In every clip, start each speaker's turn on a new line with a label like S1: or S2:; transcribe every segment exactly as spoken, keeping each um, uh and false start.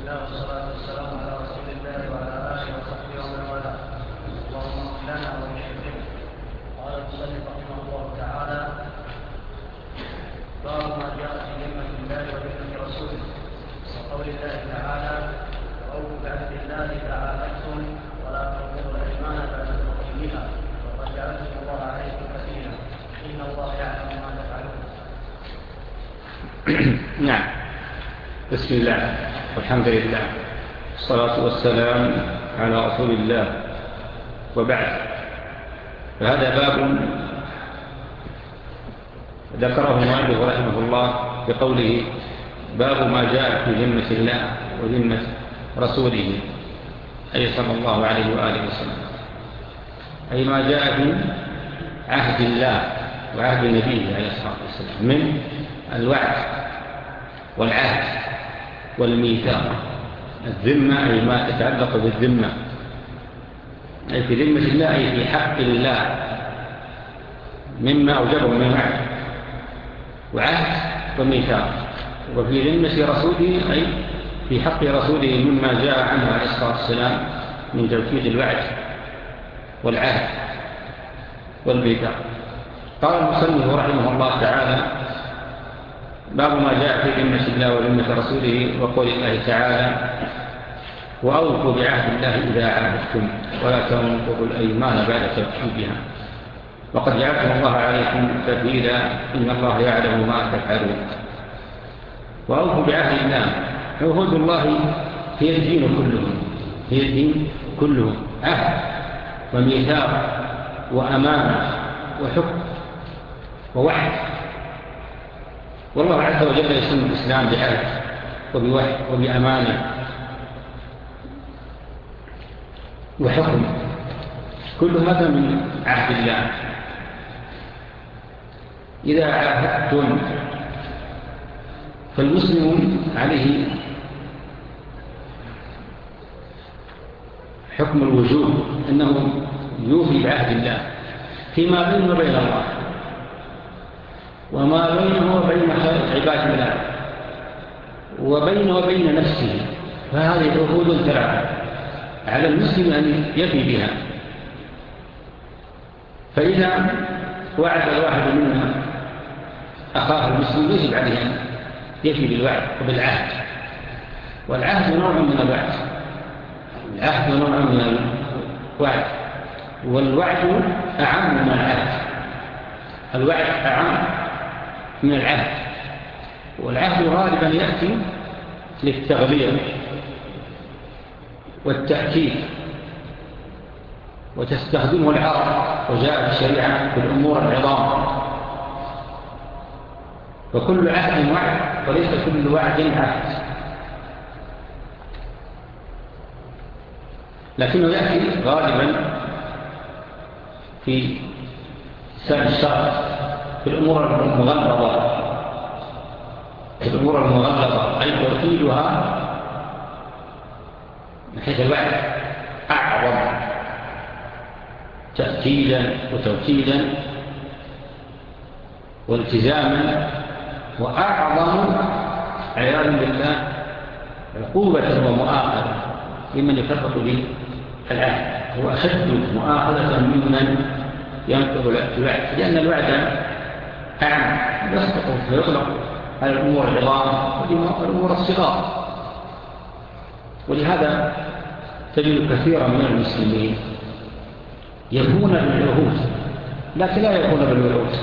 S1: الله والصلاة والسلام على رسول الله وعلى آله وصحبه ومن والاه. اللهم اغفر لنا ولشيخنا. قال المصنف رحمه الله تعالى: باب ما جاء في ذمة الله وذمة رسوله، وقول الله تعالى: وأوفوا بعهد الله إذا عاهدتم ولا تنقضوا الأيمان بعد توكيدها وقد جعلتم الله عليكم كفيلا إن الله يعلم ما تفعلون.
S2: نعم. بسم الله والحمد لله والصلاة والسلام على رسول الله، وبعد. فهذا باب ذكره المؤلف رحمه الله بقوله: باب ما جاء في ذمة الله وذمة رسوله، أي صلى الله عليه وآله وسلم، أي ما جاء في عهد الله وعهد نبيه عليه الصلاة والسلام من الوعد والعهد والميثاق. الذمة أي ما تتعلق بالذمة، أي في ذمة الله، أي في حق الله مما أوجبه من وعد وعهد وميثاق. وفي ذمة رسوله أي في حق رسوله مما جاء عنه عليه الصلاة والسلام من توكيد الوعد والعهد والميثاق. قال المصنف رحمه الله تعالى: باب ما جاء في ذمة الله وذمة رسوله، وقول الله تعالى: وأوفوا بعهد الله إذا عاهدتم ولا تنقضوا الأيمان بعد توكيدها وقد جعلتم الله عليكم كفيلا إن الله يعلم ما تفعلون. وأوفوا بعهد الله، عهود الله هي الدين كله، هي الدين كله، عهد وميثاق وأمانة وحكم ووعد. والله عز وجل يسمى الإسلام بعهد وبوحي وبأمانة وحكم، كل هذا من عهد الله. إذا عاهدتم، فالمسلم عليه حكم الوجوب أنه يوفي بعهد الله فيما بينه وبين الله وما بينه وبين عباد الله وبينه وبين نفسه. فهذه عهود ثلاثة على المسلم أن يفي بها. فإذا وعد الواحد منا أخاه المسلم يجب عليه أن يفي بالوعد وبالعهد. والعهد نوع من الوعد، العهد نوع من الوعد، والوعد أعم من العهد. الوعد أعم من العهد، والعهد غالبا يأتي للتغليظ والتأكيد وتستخدمه العرب، وجاءت الشريعة في الأمور العظام. فكل عهد وعد وليس كل وعد عهد، لكنه يأتي غالبا في سبب الشرع في الأمور المغلظة، في الأمور المغلظة أي توكيدها من حيث الوعد أعظم تأكيدا وتوكيدا والتزاما، وأعظم عياذا بالله عقوبة ومؤاخذة لمن يفرط به العهد. هو أشد مؤاخذة ممن ينقض الوعد، لأن الوعد أعم يسقط ويطلق على الأمور العظام والأمور الصغار. ولهذا تجد كثيرا من المسلمين يفون بالعهود لكن لا يفون بالوعود.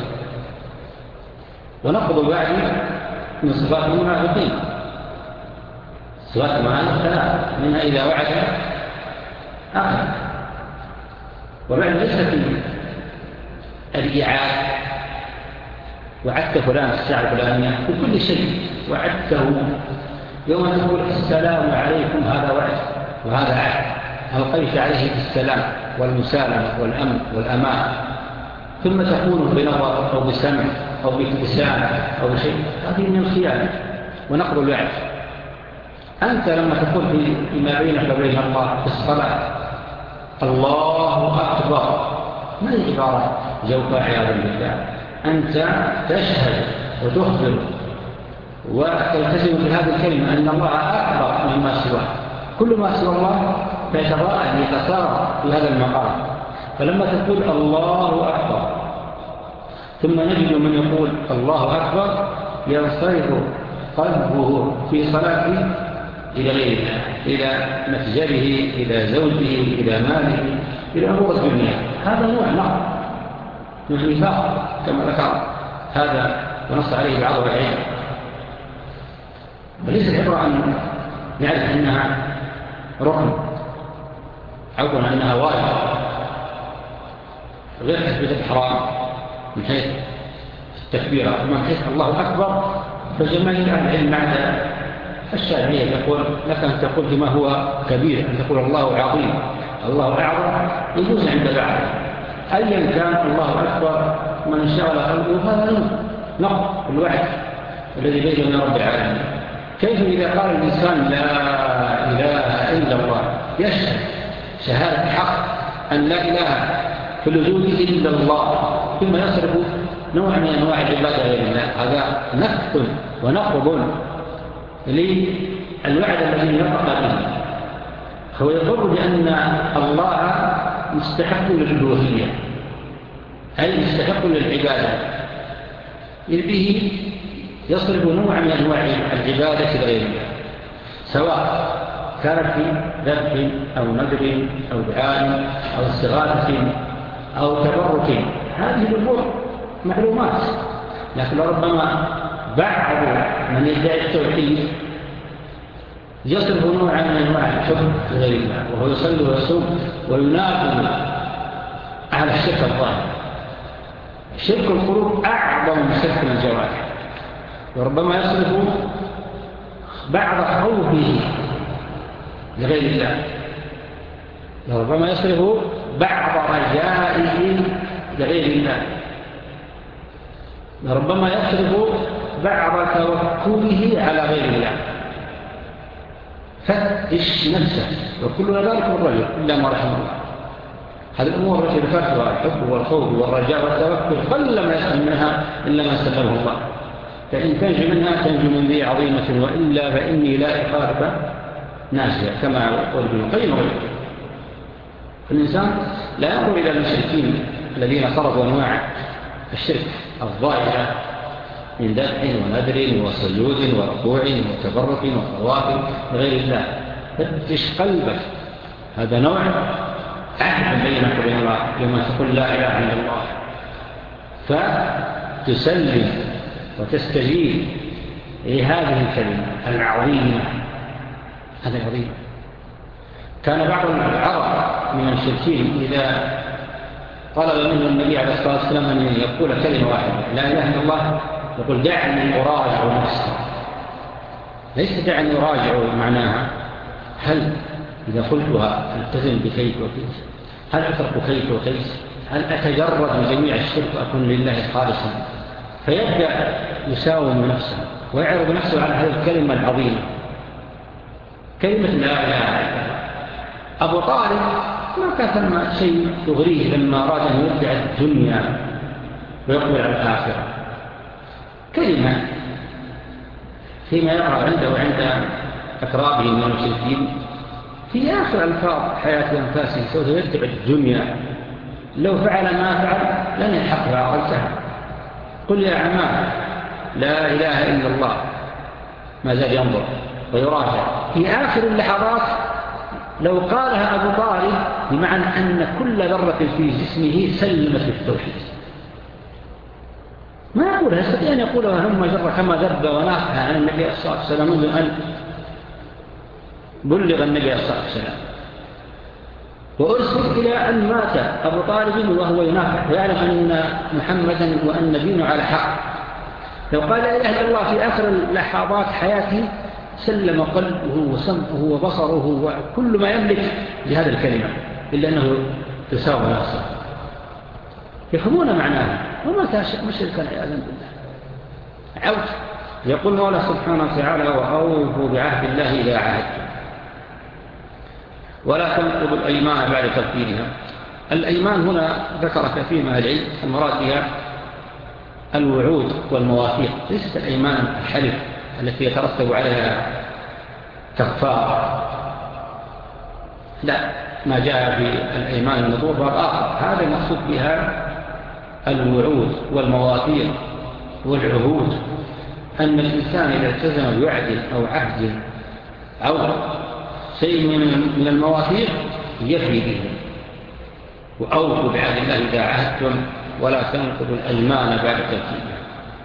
S2: ونقض الوعد من صفات المنافقين. صفات المنافقين ثلاث، منها إذا وعد أخذ. والوعد ليس في الإيعاد، وعدت فلان الساعة الفلانية بكل شيء، وعدته يوم تقول السلام عليكم، هذا وعد وهذا عهد، ألقيت عليه السلام والمسالمة والأمن والأمان، ثم تكون بنظر أو بسمع أو بابتسام أو بشيء، هذه من الخيانة ونقض الوعد. أنت لما تقول فيما بينك وبين الله في الصلاة الله أكبر، ما هي عبارة جوفاء عياذا بالله، أنت تشهد وتخبر وتلتزم بهذه الكلمة أن الله أكبر مما سواه، كل ما سوى الله فيتضاءل يتسارع في هذا المقام. فلما تقول الله أكبر ثم نجد من يقول الله أكبر ينصرف قلبه في صلاته إلى غيره، إلى متجره، إلى زوجه، إلى ماله، إلى أمور الدنيا. هذا نوع نقص من نفاق كما ذكر هذا ونص عليه بعض العلم. وليس العبرة أن نعرف أنها ركن عفوا أنها واجب غير تثبيت الحرام من حيث التكبيرة، ومن حيث الله أكبر فجماهير أهل العلم بعد الشافعية يقول لك أن تقول بما هو كبير، أن تقول الله عظيم الله أعظم يجوز عند بعض أيا كان الله أكبر من شغل قلبه هذا نقص الوحي الذي بينه من رب العالمين. كيف إذا قال الإنسان لا إله إلا الله يشهد شهادة حق أن لا إله في الوجود إلا الله ثم يصرف نوع من أنواع العبادة غير الله، هذا نفق ونقض للوعد الذي نطق به. هو يقر بأن الله مستحق للألوهية أي مستحق للعبادة، إذ به يصرف نوع من أنواع العبادة لغير الله، سواء كانت في ذبح أو نذر أو دعاء أو استغاثة أو تبرك. هذه الأمور معلومات، لكن ربما بعض من يدعي التوحيد يصرف نوعا من أنواع الحب لغير الله، وهو يصلي ويصوم وينافي على الشرك الظاهر. شرك القلوب أعظم من شرك الجوارح، وربما يصرف بعض خوفه لغير الله، وربما يصرف بعض رجائه لغير الله، وربما يصرف بعض توكله على غير الله. فتش نفسه، وكل ذلك الرجل إلا ما رحمه الله. هذه الأمور التي ذكرتها الحب والخوف والرجاء والتوكل قل ما يسلم منها إلا ما سلمه الله. فإن تنجو منها تنجو من ذي عظيمة، وإلا فإني لا إخارك ناسية كما يقول ابن القيم وغيره. الإنسان لا ينظر إلى المشركين الذين صرفوا أنواع الشرك الظاهرة من ذبح ونذر وسجود وركوع وتبرك وطواف لغير الله. فتش قلبك، هذا نوع عهد بينك وبين الله لما تقول لا إله إلا الله، فتسلم وتستجيب لهذه الكلمة العظيمة. هذا عظيم. كان بعض العرب من المشركين إذا طلب منه النبي عليه الصلاة والسلام أن يقول كلمة واحدة لا إله إلا الله يقول دعني أراجع نفسي. ليس دعني أراجع معناها هل إذا قلتها التزم بكيف وكيف، هل أترك كيف وكيف، هل أتجرد من جميع الشرك وأكون لله خالصا. فيبدأ يساوم نفسه ويعرض نفسه على هذه الكلمة العظيمة، كلمة لا إله إلا الله. أبو طالب ما كان ثم شيء يغريه لما أراد أن يرجع الدنيا ويقبل على الآخرة. كلمة فيما يقع عنده وعند أقرابه من المشركين في آخر ألفاظ حياة أنفاسه سوف يرجع الدنيا، لو فعل ما فعل لن يلحقها عقلتها. قل يا عمام لا إله إلا الله، ما زال ينظر ويراجع في آخر اللحظات. لو قالها أبو طالب بمعنى أن كل ذرة في جسمه سلمت التوحيد، ما يقولها، يستطيع أن يقولها هم جرة كما ذب ونافها عن النبي صلى الله عليه وسلم منذ أن بلغ النبي صلى الله عليه وسلم، وأرسل إلى أن مات أبو طالب وهو ينافح ويعلم أن محمدا وأن دينه على حق. لو قال لا إله إلا الله في آخر لحظات حياته سلم قلبه وسمعه وبصره وكل ما يملك لهذا الكلمة، إلا أنه تساوى نفسه. يفهمون معناها وما تشاء مشركا عياذا بالله. عود يقول مولا سبحانه وتعالى وأوفوا بعهد الله إذا عاهدتم ولا تنقضوا الأيمان بعد تفكيرها. الأيمان هنا ذكر كثير من العلم المراد بها الوعود والمواثيق، ليست الأيمان الحلف التي يترتب عليها كفارة، لا، ما جاء في الأيمان النذور باب آخر. هذا المقصود بها الوعود والمواثيق والعهود، أن الإنسان إذا التزم بوعد أو عهد أو شيء من المواثيق يفي به. وأوفوا بعهد الله إذا عهدتم ولا تنقضوا الأيمان بعد تنفيذها،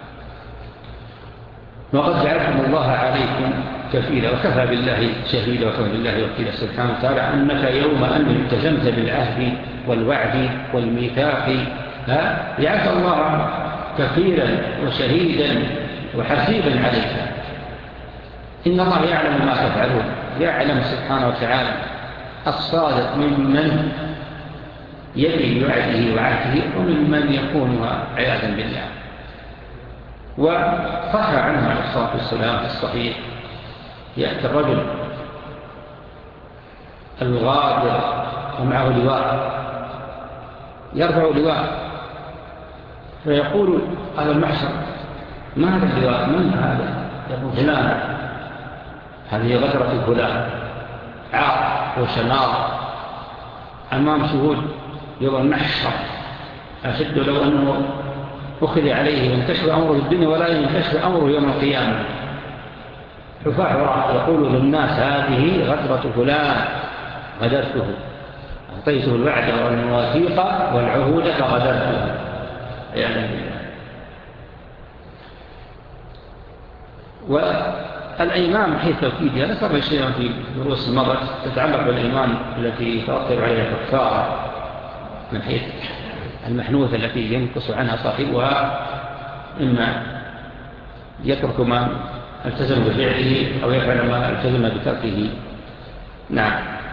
S2: وقد جعلكم الله عليكم كفيلا وكفى بالله شهيدا وكفى بالله وكيلا سبحانه وتعالى أنك يوم أن التزمت بالعهد والوعد والميثاق جعلك الله كفيلا وشهيدا وحسيبا عليك. إن الله يعلم ما تفعلون، يعلم سبحانه وتعالى الصادق ممن يفي بوعده وعهده وممن يكونها عياذا بالله. وصح عنه عليه الصلاة والسلام في الصحيح يأتي الرجل الغادر ومعه لواء، يرفع لواء فيقول على المحشر: ما هذا اللواء؟ من هذا؟ يقول: فلان، هذه غدرة فلان، عار وشنار أمام شهود يوم المحشر أشد لو أنه أخذ عليه وانكشف أمره في الدنيا ولا ينكشف أمره يوم القيامة. حفاح وراء يقول للناس: هذه غدرة فلان، غدرته، أعطيته الوعد والمواثيق والعهود فغدرته. يعني والأيمان من حيث توكيدها ذكر شيئا في دروس المرة تتعلق بالأيمان التي ترتب عليها كفارة من حيث المحنوثة التي ينقص عنها صاحبها، إما يترك ما التزم بفعله أو يفعل ما التزم بتركه. نعم.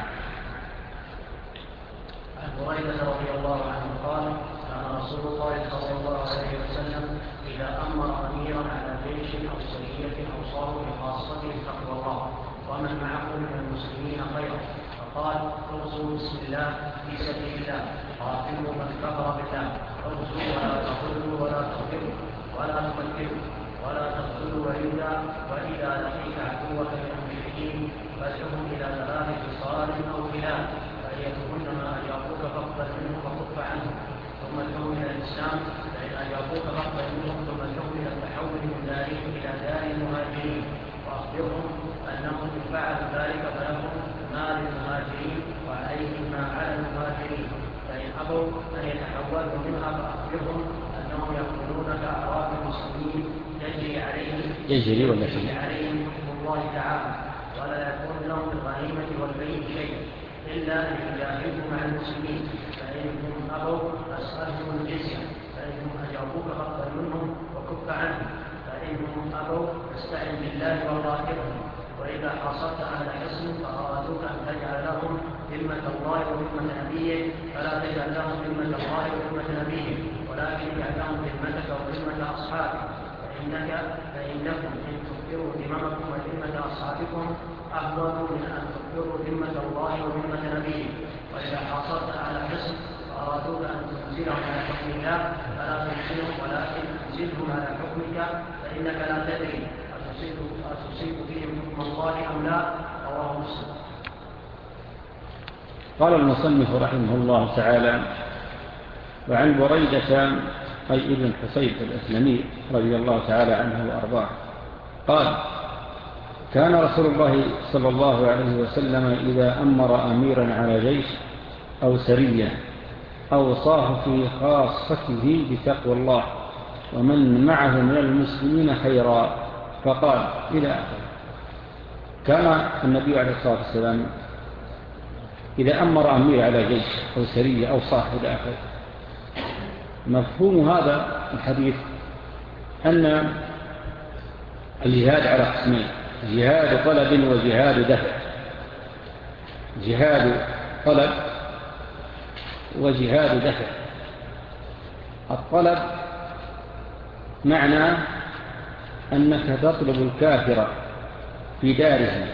S1: عن هريرة رضي الله عنه قال: كان رسول الله صلى الله عليه وسلم إذا أمر أميرا على جيش أو سرية أو صاروا بخاصته تقوى الله ومن معه من المسلمين خيرا، فقال: اغزوا بسم الله في سبيل الله، قاتلوا من كفر بالله، اغزوا ولا تقتلوا ولا تقتلوا ولا تقتلوا ولا تقتلوا وليدا، وإذا لقيت عدوك من المشركين فادعهم إلى ثلاث خصال أو خلال، فأيتهن ما أجابوك فاقبل منهم وكف عنهم، ثم ادعهم إلى الإسلام، فإن أجابوك فاقبل منهم، ثم ادعهم إلى التحول من دارهم إلى دار المهاجرين، وأخبرهم أنهم إن فعلوا ذلك فلهم ما للمهاجرين وعليهم ما على المهاجرين، فإن أبوا أن يتحولوا منها فأخبرهم أنهم يقولون كأعراب المسلمين يجري عليهم
S2: يجري ولا
S1: يجري عليهم حكم الله تعالى، ولا يكون لهم بالغنيمة والبيع شيء إلا أن يجاهدوا مع المسلمين، فإنهم أبوا أسألهم الجزية، فإنهم أجابوك فاقبل منهم وكف عنهم، فإنهم أبوا فاستعن بالله وقاتلهم، وإذا حاصرت على حصن فأرادوك أن تجعل لهم ذمة الله وذمة نبيه فلا تجعل لهم ذمة الله وذمة نبيه، ولكن اجعل لهم ذمتك وذمة أصحابك، فإنك فإنكم إن تكفروا ذممكم وذمة أصحابكم أفضل من أن تكفروا ذمة الله وذمة نبيه. وإذا حاصرت على حصن فأرادوك أن تنزلهم على حكم الله فلا تنزلهم، ولكن انزلهم على حكمك، فإنك لا تدري أتصيب فيهم حكم الله أم لا. رواه مسلم.
S2: قال المصنف رحمه الله تعالى: وعن بريدة أي ابن حصيب الأسلمي رضي الله تعالى عنه وأرضاه قال: كان رسول الله صلى الله عليه وسلم إذا أمر أميرا على جيش أو سرية أوصاه في خاصته بتقوى الله ومن معه من المسلمين خيرا، فقال إلى آخر. كان النبي عليه الصلاة والسلام إذا أمر أمير على جيش أو سرية أو صاحب إلى آخر. مفهوم هذا الحديث أن الجهاد على قسمين: جهاد طلب وجهاد دفع. جهاد طلب وجهاد دفع. الطلب معنى أنك تطلب الكافر في داره،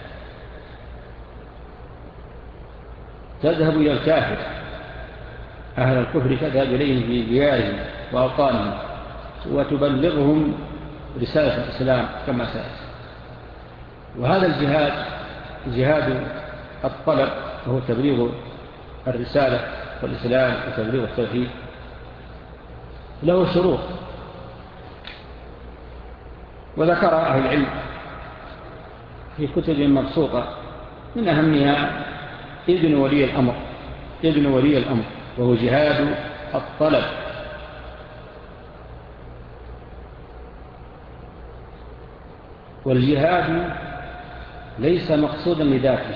S2: تذهب إلى الكافر، أهل الكفر تذهب إليهم في ديارهم وأوطانهم وتبلغهم رسالة الإسلام كما سأتي. وهذا الجهاد جهاد الطلب، وهو تبليغ الرسالة والإسلام وتبليغ التوحيد، له شروط. وذكر أهل العلم في كتب مبسوطة من أهمها إذن ولي الأمر إذن ولي الأمر وهو جهاد الطلب. والجهاد ليس مقصودا لذاته،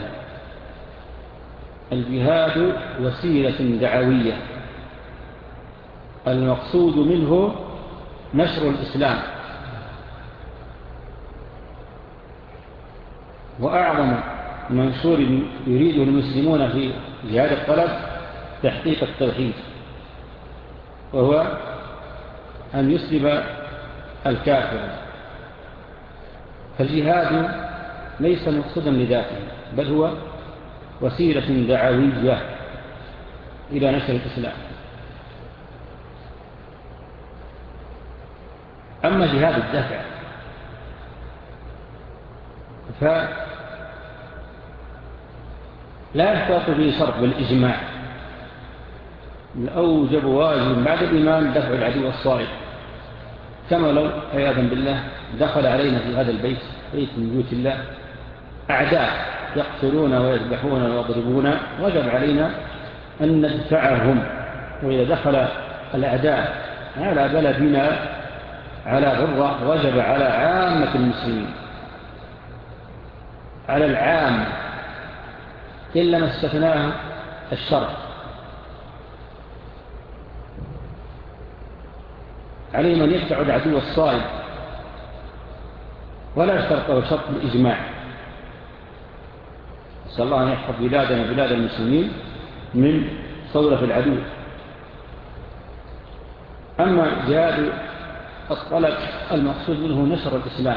S2: الجهاد وسيلة دعوية، المقصود منه نشر الإسلام. وأعظم منشور يريده المسلمون في جهاد الطلب تحقيق التوحيد، وهو أن يسلب الكافر. فالجهاد ليس مقصودا لذاته، بل هو وسيلة دعوية إلى نشر الإسلام. أما جهاد الدفع فلا يحتاط به شرط بالإجماع، الأوجب واجب بعد الإيمان دفع العدو الصائب، كما لو عياذا بالله دخل علينا في هذا البيت بيت من بيوت الله أعداء يقتلون ويذبحون ويضربون، وجب علينا أن ندفعهم. وإذا دخل الأعداء على بلدنا على غرة وجب على عامة المسلمين، على العام إلا ما استثناه الشرع، عليهم أن يدفعوا العدو الصائب، ولا يشترطه شرط الإجماع. نسأل الله أن يحفظ بلادنا بلاد المسلمين من صولة العدو. أما جهاد الطلب المقصود منه نشر الإسلام،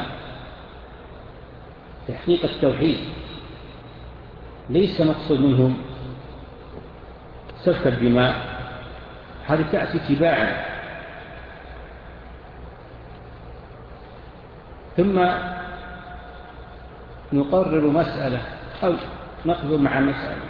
S2: تحقيق التوحيد، ليس مقصود منهم سفك الدماء، هذه تأتي تباعا. ثم نقرر مسألة أو نقضي مع مسألة.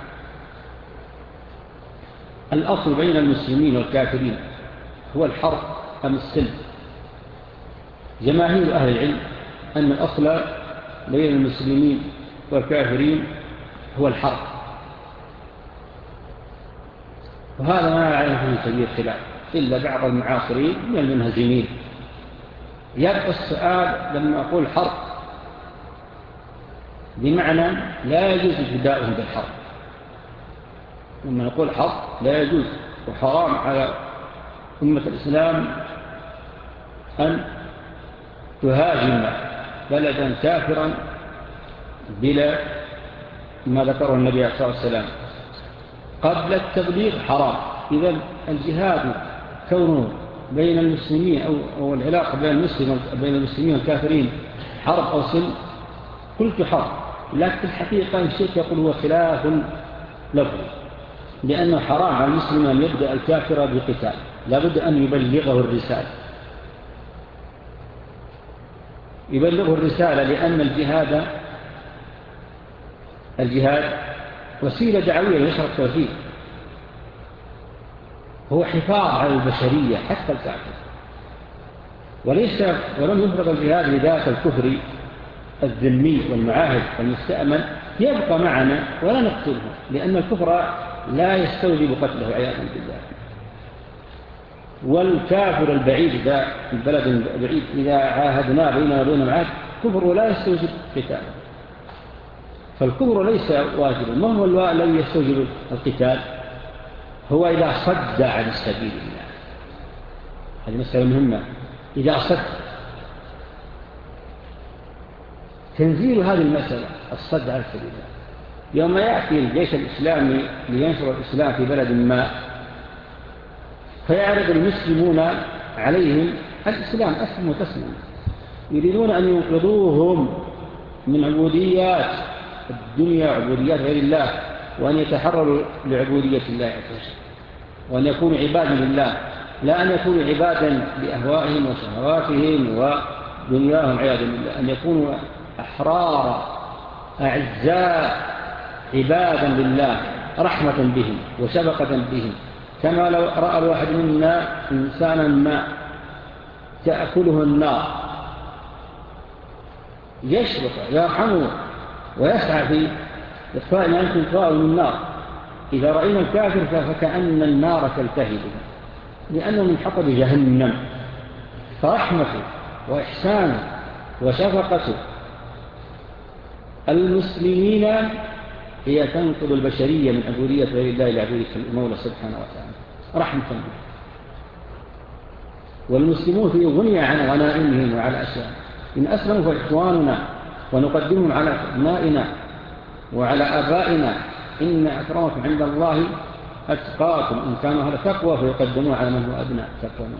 S2: الأصل بين المسلمين والكافرين هو الحرب أم السلم؟ جماهير أهل العلم أن الأصل بين المسلمين والكافرين هو الحرب، وهذا ما يعلم فيه كبير خلاف إلا بعض المعاصرين من المنهزمين. يبقى السؤال لما أقول حرب بمعنى لا يجوز ابتداؤهم بالحرب. لما نقول حرب لا يجوز وحرام على أمة الإسلام أن تهاجم بلدا كافرا بلا ما ذكره النبي عليه الصلاة والسلام. قبل التبليغ حرام. إذا الجهاد كونه بين المسلمين أو, أو العلاقة بين المسلمين بين المسلمين والكافرين حرب أو سلم، قلت حرب، لكن الحقيقة الشيخ يقول هو خلاف لفظي، لأنه حرام على المسلم أن يبدأ الكافر بقتال، لابد أن يبلغه الرسالة يبلغه الرسالة لأن الجهاد الجهاد وسيلة دعوية لنشر التوحيد، هو حفاظ على البشرية حتى الكافر. وليس ولم يفرض الجهاد لذات الكفر الذمي والمعاهد والمستأمن يبقى معنا ولا نقتله، لأن الكفر لا يستوجب قتله عياذا بالله. والكافر البعيد إذا البلد البعيد إذا عاهدنا بيننا وبين معاهد كفر لا يستوجب قتاله. فالكفر ليس واجبا. ما هو الذي يستوجب القتال؟ هو إذا صد عن سبيل الله. هذه مسألة مهمة. إذا صد تنزيل هذه المسألة الصد عن سبيل الله. يوم يأتي الجيش الإسلامي لينشر الإسلام في بلد ما، فيعرض المسلمون عليهم الإسلام أسلموا تسلموا، يريدون أن ينقذوهم من عبوديات الدنيا عبوديات غير الله، وأن يتحرروا لعبودية الله عز وجل، وأن يكونوا عبادا لله، لا أن يكونوا عبادا لأهوائهم وشهواتهم
S3: دنياهم عياذا بالله، أن يكونوا أحرار أعزاء عبادا لله رحمة بهم وشفقة بهم، كما لو رأى الواحد منا إنسانا ما تأكله النار يشفق يرحمه ويسعى في إخفاء ما يمكن إخفاءه من النار. إذا رأينا الكافر فكأن النار تلتهبه، لأنه من حطب جهنم. فرحمته وإحسانه وشفقته المسلمين هي تنقل البشرية من عبودية غير الله إلى عبودية المولى سبحانه وتعالى رحمة به. والمسلمون في غنية عن غنائمهم وعلى أشياء، إن أسلموا فإخواننا ونقدمهم على أبنائنا وعلى آبائنا، إن أكرمكم عند الله أتقاكم، إن كانوا أهل تقوى فيقدمون على من هو أبناء تقوى.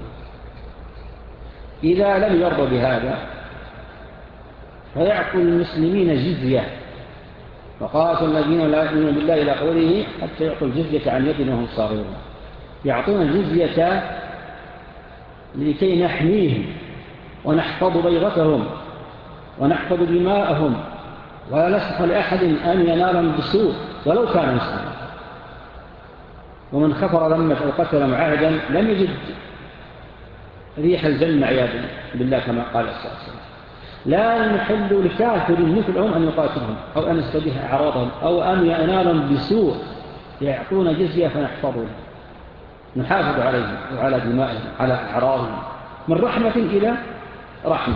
S3: إذا لم يرضوا بهذا فيعطوا المسلمين جزية، وقاتل الذين لا يؤمنون بالله إلى قوله حتى يعطوا الجزية عن يد وهم صاغرون. يعطون الجزية لكي نحميهم ونحفظ بيضتهم ونحفظ دماءهم، ولا نسمح لأحد أن ينالهم بسوء ولو كان مسلما. ومن خفر ذمة أو قتل معاهدا لم يجد ريح الجنة عياذا بالله كما قال صلى الله عليه وسلم. لا نحل لكافر مثلهم أن يقاتلهم أو أن يستبيح أعراضهم أو أن ينالهم بسوء. يعطون جزية فنحفظهم، نحافظ عليهم وعلى دمائهم على أعراضهم من رحمة إلى رحمة.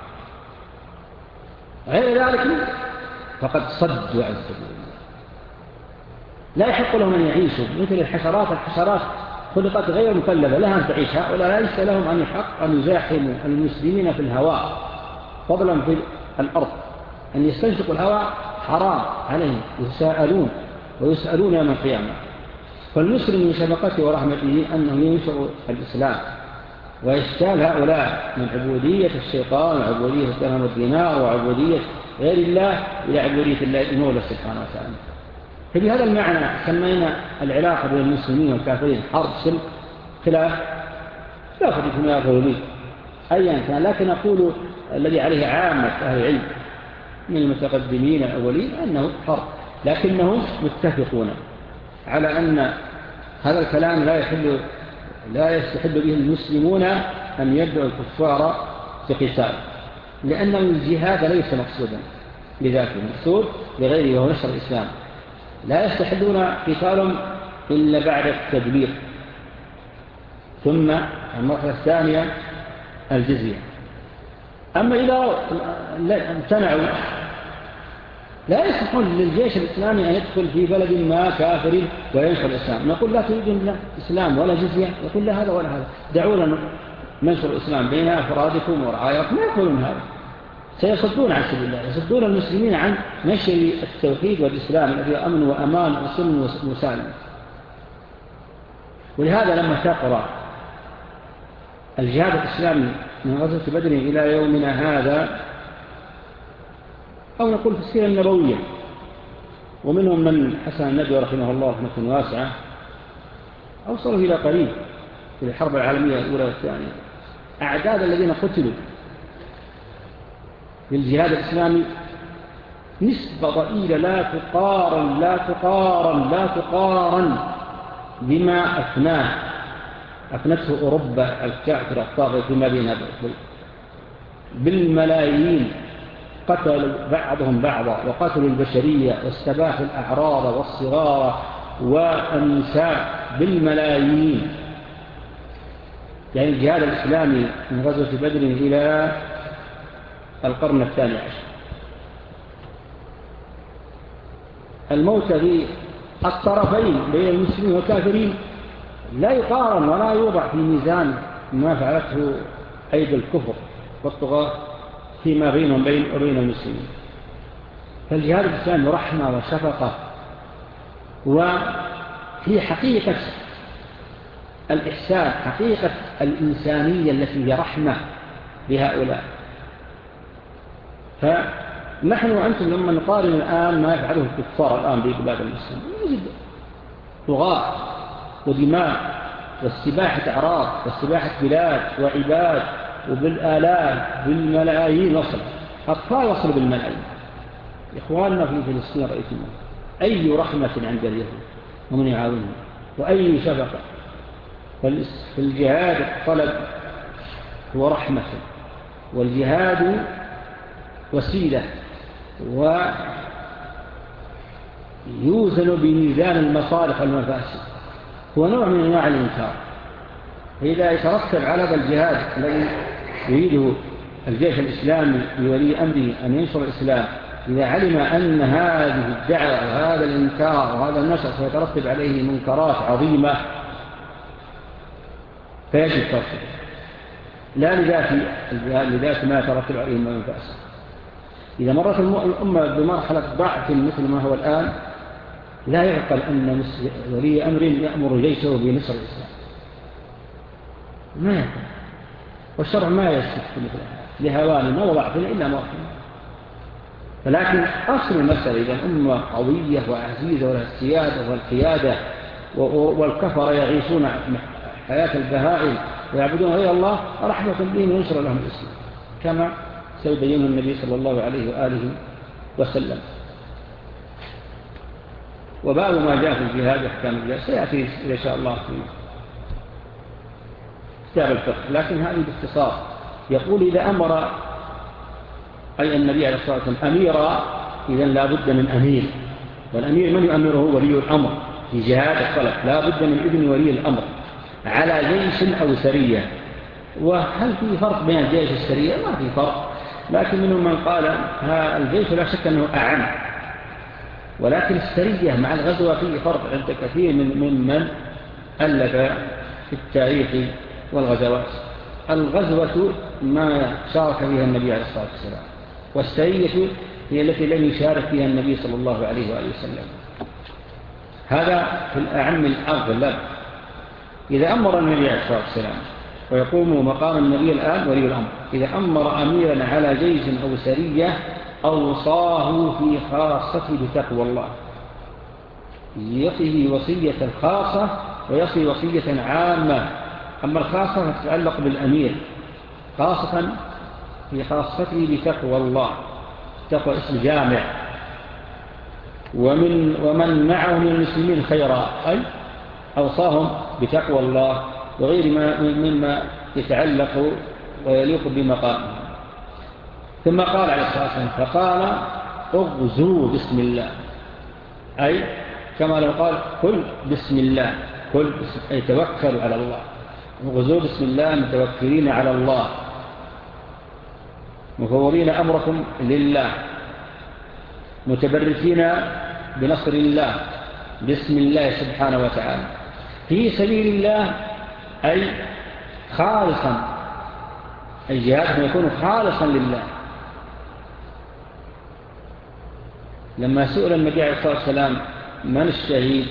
S3: غير ذلك فقد صدوا عن سبيل الله. لا يحق لهم أن يعيشوا مثل الحشرات. الحشرات خلقت غير مكلفة لها أن تعيش، هؤلاء ليس لهم أن يحق أن يزاحموا المسلمين في الهواء فضلا في الأرض. أن يستنشقوا الهواء حرام عليهم، يساءلون ويسألون يوم القيامة. فالمسلم من شفقته ورحمته أنه ينشر الإسلام ويشتال هؤلاء من عبودية الشيطان وعبودية الدرهم والدينار وعبودية غير الله إلى عبودية الله المولى سبحانه وتعالى. فبهذا المعنى سمينا العلاقة بين المسلمين والكافرين حرب سلم خلاف لا فرق فيما يقول به أيا كان، لكن أقول الذي عليه عامة أهل العلم من المتقدمين الأولين أنه حرب، لكنهم متفقون على أن هذا الكلام لا يحل لا يستحب به المسلمون أن يدعوا الكفار بقتال، لأن الجهاد ليس مقصودا لذاته، مقصود لغيره وهو نشر الإسلام. لا يستحلون قتالهم إلا بعد التدبير. ثم المرحلة الثانية الجزية. أما إذا امتنعوا لا يسمحون للجيش الإسلامي أن يدخل في بلد ما كافر وينشر الإسلام. نقول لا تريدون إسلام ولا جزية، يقول لا هذا ولا هذا، دعونا ننشر الإسلام بين أفرادكم ورعاياكم. ما يقولون هذا، سيصدون عن سبيل الله، يصدون المسلمين عن نشر التوحيد والإسلام الذي أمن وأمان وسلم وسالم. ولهذا لما تقرأ الجهاد الإسلامي من غزوة بدر إلى يومنا هذا، أو نقول في السيرة النبوية، ومنهم من حسن النبي رحمه الله رحمة واسعة أوصلوا إلى قريب في الحرب العالمية الأولى والثانية، أعداد الذين قتلوا في الجهاد الإسلامي نسبة ضئيلة لا تقارن لا تقارن لا تقارن بما أفناه أفنته أوروبا الكافرة الطاغية فيما بينها بالملايين. قتلوا بعضهم بعضا وقتلوا البشرية واستباحوا الأعراض والصغار والنساء بالملايين. يعني الجهاد الإسلامي من غزوة بدر إلى القرن الثاني عشر، الموت في الطرفين بين المسلمين والكافرين لا يقارن ولا يوضع في ميزان ما فعلته أيدي الكفر والطغاة فيما بينهم بين وبين المسلمين. فالجهاد الإسلامي رحمة وشفقة، وفي حقيقة الإحسان، حقيقة الإنسانية التي هي رحمة بهؤلاء. فنحن وأنتم لما نقارن الآن ما يفعله الكفار الآن ببلاد المسلمين، نجد طغاة ودماء واستباحة أعراض واستباحة بلاد وعباد وبالآلاف بالملايين وصل، أطفال وصلوا بالملايين. إخواننا في فلسطين رأيتم أي رحمة عند اليهود ومن يعاونهم، وأي شفقة. فالجهاد الطلب هو رحمة، والجهاد وسيلة، ويوزن بميزان المصالح والمفاسد، هو نوع من أنواع الإنكار. فإذا يترتب على هذا الجهاد الذي يريده الجيش الإسلامي لولي أمره أن ينشر الإسلام، إذا علم أن هذه الدعوة وهذا الإنكار وهذا النشر سيترتب عليه منكرات عظيمة، فيجب تركه، لا لذات الجهاد لذات ما يترتب عليه من المفاسد. إذا مرت الأمة بمرحلة ضعف مثل ما هو الآن، لا يعقل أن ولي أمر يأمر جيشه بنصر الإسلام، ما يعقل. والشرع ما يسكت مثل هذا لهواننا وضعفنا إلا موقفنا. فلكن أصل المسألة إذا الأمة قوية وعزيزة ولها السيادة والقيادة، والكفر يعيشون حياة البهائم ويعبدون غير الله، رحمة بهم ينشر لهم الإسلام كما سيبينه النبي صلى الله عليه وآله وسلم. وبعض ما جاء في الجهاد وحكام الجهاد سيأتي إن شاء الله في كتاب الفقه، لكن هذه باختصار. يقول إذا أمر أي النبي عليه الصلاة والسلام أميرا، إذن لا بد من أمير، والأمير من يؤمره؟ ولي الأمر في جهاد الطلب، لا بد من إذن ولي الأمر على جيش أو سرية. وهل في فرق بين الجيش والسرية؟ ما في فرق، لكن منهم من قال الجيش لا شك أنه أعم، ولكن السرية مع الغزوة فيه فرق عند كثير من من ألف في التاريخ والغزوات. الغزوة ما شارك فيها النبي عليه الصلاة والسلام، والسرية هي التي لم يشارك فيها النبي صلى الله عليه وآله وسلم. هذا في الأعم الأغلب. إذا أمر النبي عليه الصلاة والسلام، ويقوم مقام النبي الآن ولي الأمر، إذا أمر أميرا على جيش أو سرية أوصاه في خاصته بتقوى الله، يصي وصية الخاصة ويصي وصية عامة. أما الخاصة تتعلق بالأمير، خاصة في خاصته بتقوى الله، تقوى اسم جامع. ومن, ومن معه من المسلمين خيرا، أي أوصاهم بتقوى الله وغير ما مما يتعلق ويليق بمقامه. ثم قال عليه الصلاة والسلام فقال اغزوا بسم الله، أي كما لو قال كل بسم الله، كل بسم أي توكلوا على الله. اغزوا بسم الله متوكلين على الله، مفوضين أمركم لله، متبركين بنصر الله بسم الله سبحانه وتعالى، في سبيل الله، أي خالصا، أي جهادهم يكون خالصا لله. لما سئل النبي عليه الصلاة والسلام من الشهيد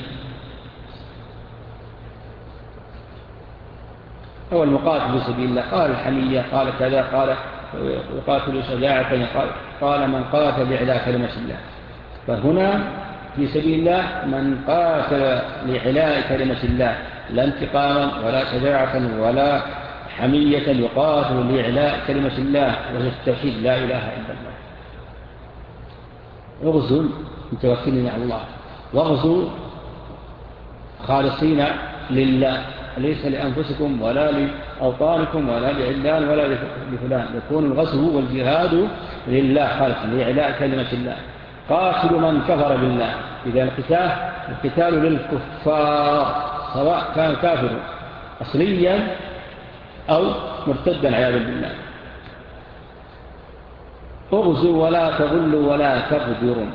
S3: هو المقاتل في سبيل الله، قال الحمية، قال كذا، قال يقاتل شجاعة، قال, قال من قاتل لإعلاء كلمة الله. فهنا في سبيل الله من قاتل لإعلاء كلمة الله، لا انتقاما ولا شجاعة ولا حمية، يقاتل لإعلاء كلمة الله وهي التوحيد لا إله إلا الله. اغزوا متوكلين على الله، واغزوا خالصين لله، ليس لأنفسكم ولا لأوطانكم ولا لعلان ولا لفلان، يكون الغزو والجهاد لله خالصا لإعلاء كلمة الله. قاتلوا من كفر بالله، إذا القتال القتال للكفار سواء كان كافر أصليا أو مرتدا عياذا بالله. اغزوا ولا تغلوا ولا تغدروا.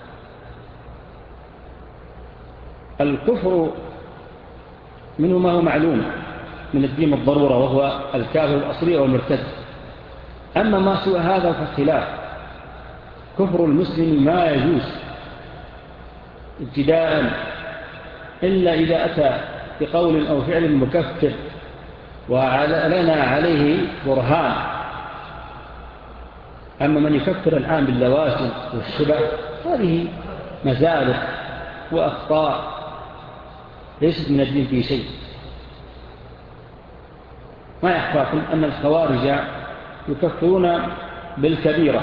S3: الكفر منه ما هو معلوم من الدين الضرورة، وهو الكافر الأصلي والمرتد. أما ما سوى هذا فاختلاف. كفر المسلم ما يجوز ابتداء إلا إذا أتى بقول أو فعل مكفر ولنا عليه برهان. أما من يكفر الآن باللوازم والشبه هذه مزالق وأخطاء ليست من الدين في شيء. ما يخفاكم أن الخوارج يكفرون بالكبيرة،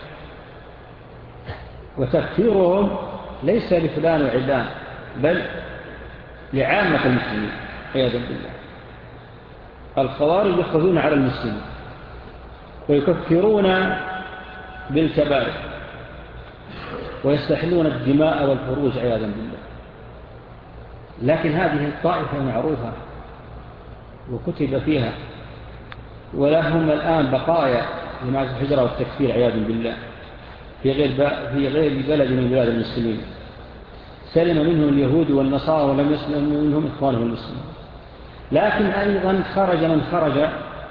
S3: وتكفيرهم ليس لفلان وعلان بل لعامة المسلمين عياذا بالله. الخوارج يخرجون على المسلمين ويكفرون بالكبائر ويستحلون الدماء والفروج عياذا بالله. لكن هذه الطائفة معروفة وكتب فيها، ولهم الآن بقايا لمع الحجرة والتكفير عياذا بالله في غير, في غير بلد من بلاد المسلمين. سلم منهم اليهود والنصارى ولم يسلم منهم إخوانهم المسلمين. لكن أيضا خرج من خرج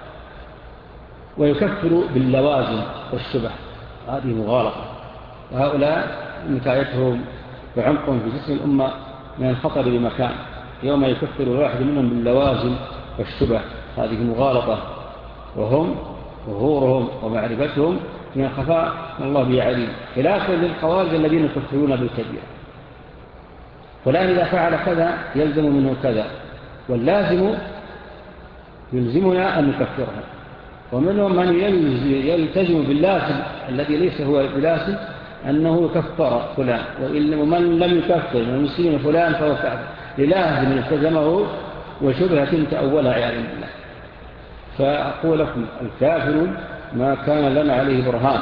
S3: ويكفر باللوازم والشبه، هذه مغالطة. وهؤلاء نكايتهم وعمقهم في جسم الأمة من الخطر بمكان، يوم يكفر الواحد منهم باللوازم والشبه، هذه مغالطة، وهم ظهورهم ومعرفتهم من الخفاء الله بيعليم، خلافا للخوارج الذين يكفرون بالكبير. فلان إذا فعل كذا يلزم منه كذا، واللازم يلزمنا أن نكفرها. ومنهم من يلتزم باللازم الذي ليس هو بلازم أنه يكفر فلان، ومن لم يكفر من المسلمين فلان فهو كافر للازم التزمه وشبهة تأولها عياذا بالله. فأقول لكم الكافر ما كان لنا عليه برهان.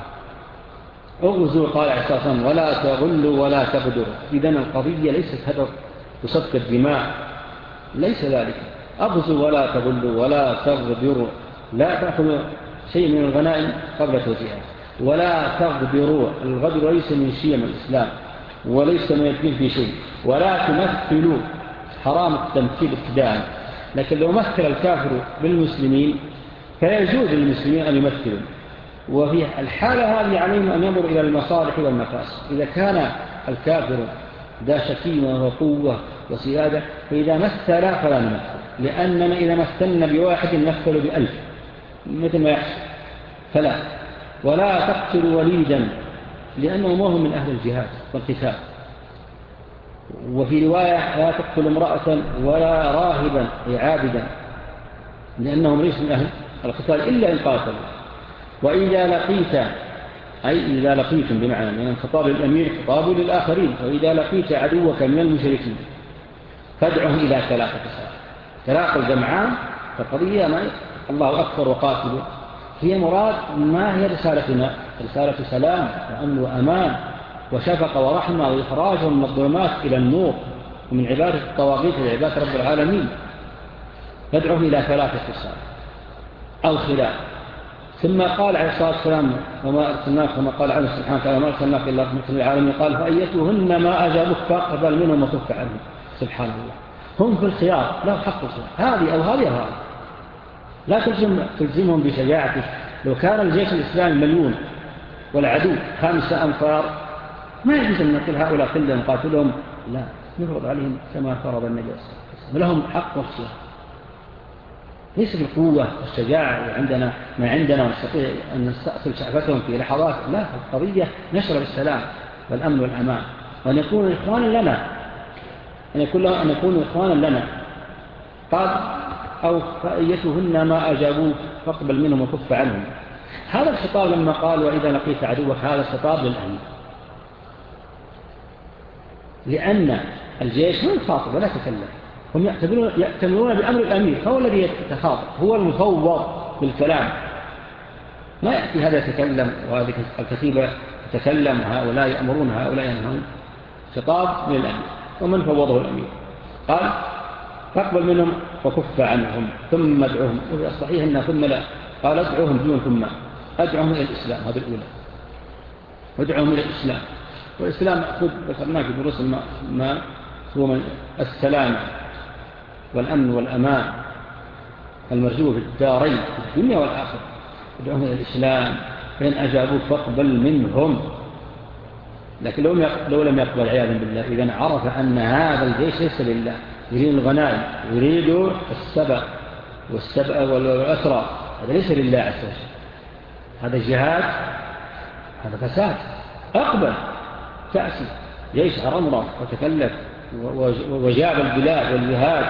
S3: اغزوا قال عصاصا ولا تغلوا ولا تغدروا. إذن القضية ليست هدف وسفك الدماء، ليس ذلك. اغزوا ولا تغلوا ولا تغدروا، لا تأخذوا شيء من الغنائم قبل توزيعها، ولا تغدروا. الغدر ليس من شيء من الإسلام وليس من الدين في شيء. ولا تمثلوا، حرام التمثيل ابتداء، لكن لو مثل الكافر بالمسلمين فيجوز للمسلمين أن يمثلوا. وفي الحالة هذه عليهم أن ينظروا إلى المصالح والمفاسد. إذا كان الكافر ذا شكيمة وقوة وسيادة فإذا مثل فلا نمثل، لأننا إذا مثلنا بواحد نمثل بألف مثل ما يحصل، فلا. ولا تقتلوا وليدا لأنه ما هو من أهل الجهاد والقتال. وفي رواية لا تقتل امرأة ولا راهبا أي عابدا لأنهم ليسوا من أهل القتال إلا إن قاتلوا. وإذا لقيت، أي إذا لقيتم بمعنى من الخطاب للأمير خطاب للآخرين، وإذا لقيت عدوك من المشركين فادعه إلى ثلاثة ساعات. ثلاث الجمعان فقضية ما الله أكبر وقاتلوا هي مراد ما هي رسالتنا، رسالة سلام وأمن وأمان وشفقة ورحمة وإخراجهم من الظلمات إلى النور ومن عبادة الطواغيت إلى عبادة رب العالمين. فادعه إلى ثلاثة ساعات أو خلاف. ثم قال عليه الصلاة والسلام وما أرسلناك، وما قال عليه سبحانه وتعالى وما أرسلناك إلا رحمة للعالمين، قال فأيتهن ما أجابك فاقبل منهم وكف عنهم. سبحان الله، هم في الخيار لا حق الخيار، هذه أو هذه أو هذه. لا تلزم تلزمهم بشجاعتك. لو كان الجيش الإسلامي مليون والعدو خمسة أنفار ما يجوز أن نقول هؤلاء كلهم قاتلهم، لا، نفرض عليهم كما فرض النبي صلى الله عليه وسلم، لهم حق واختيار. ليس بالقوة والشجاعة وعندنا ما عندنا ونستطيع أن نستأصل شعفتهم في لحظات، لا، القضية نشر السلام والأمن والأمان، وأن يكونوا إخوانا لنا، أن يكون أن يكونوا إخوانا لنا. قال أو فأيتهن ما أجابوك فاقبل منهم وكف عنهم. هذا الخطاب لما قال وإذا لقيت عدوك، هذا خطاب للأمير، لأن الجيش ما يخاطب ولا يتكلم، هم يأتمرون بأمر الأمير، فهو الذي يتخاطب، هو المفوض بالكلام. ما يأتي هذا يتكلم وهذه الكتيبة يتكلم وهؤلاء يأمرون هؤلاء ينهون. خطاب للأمير، ومن فوضه الأمير. قال فاقبل منهم وكف عنهم ثم ادعوهم. وفي الصحيح أنه ثم لا، قال ادعوهم دون ثم، ادعوهم إلى الإسلام، هذا الأولى، ادعوهم إلى الإسلام. والإسلام أخذ ذكرناه في دروس ما, ما هو من السلام والأمن والأمان المرجو في الدارين في الدنيا والآخرة. ادعوهم إلى الإسلام فإن أجابوك فاقبل منهم. لكن لو, لو لم يقبل عياذا بالله، إذن عرف أن هذا الجيش ليس لله، يريد الغنائم، يريد السبأ والسبأ والأسرى، هذا ليس لله عز وجل، هذا الجهاد، هذا فساد. أقبل تأسي جيش عرمرة وتكلف وجاب البلاد والجهاد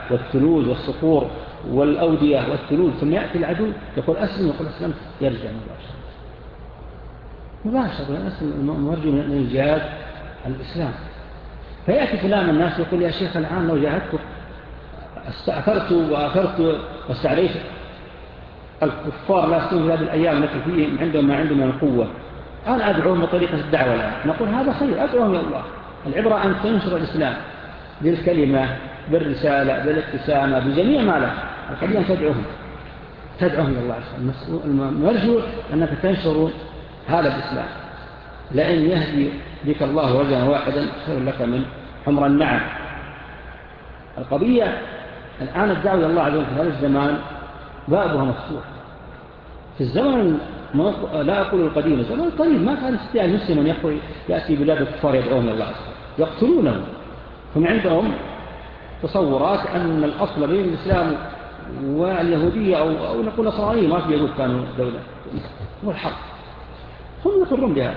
S3: والثلوج والصخور والأودية والثلوج، ثم يأتي العدو يقول أسلم، يقول أسلمت، يرجع مباشرة مباشرة أسلم، مرجو من الجهاد الإسلام. فيأتي كلام الناس يقول يا شيخ الآن لو جاهدت استأثرت وآثرت واستعريت الكفار لا يسلمون في هذه الأيام التي فيهم عندهم ما عندهم من القوة، أنا أدعوهم بطريقة الدعوة الآن. نقول هذا خير، أدعوهم يا الله. العبرة أن تنشر الإسلام بالكلمة بالرسالة بالابتسامة بجميع ما له، القضية أن تدعوهم تدعوهم يا الله. المرجو أنك تنشر هذا الإسلام، لأن يهدي بك الله رجلا واحدا خير لك من حمر النعم. القضية الآن الدعوة إلى الله عز وجل في هذا الزمان بابها مفتوح. في الزمن لا أقول القديم، الزمن القريب ما كان يستطيع المسلم أن يقول يأتي بلاد الكفار يدعون إلى الله عز وجل، يقتلونه. هم عندهم تصورات أن الأصل بين الإسلام واليهودية أو, أو نقول نصرانية، ما في يهود كانوا دولة، هو الحق. هم يقرون بها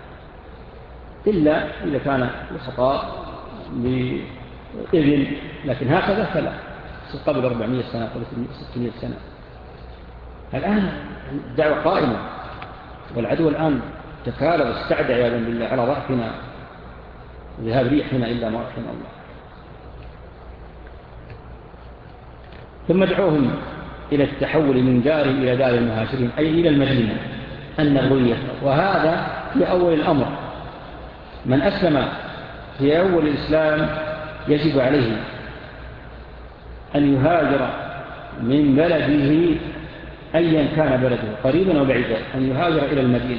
S3: إلا إذا كان الخطأ بإذن، لكن هكذا فلا. قبل أربعمائة سنة قبل ستمائة سنة الآن الدعوة قائمة، والعدو الآن تكالب واستعدى عياذا بالله على ضعفنا وذهاب ريحنا إلا ما رحم الله. ثم دعوهم إلى التحول من دار إلى دار المهاجرين، أي إلى المدينة النبوية، وهذا في أول الأمر. من أسلم في أول الإسلام يجب عليه أن يهاجر من بلده أيا كان بلده قريبا أو بعيدا، أن يهاجر إلى المدينة.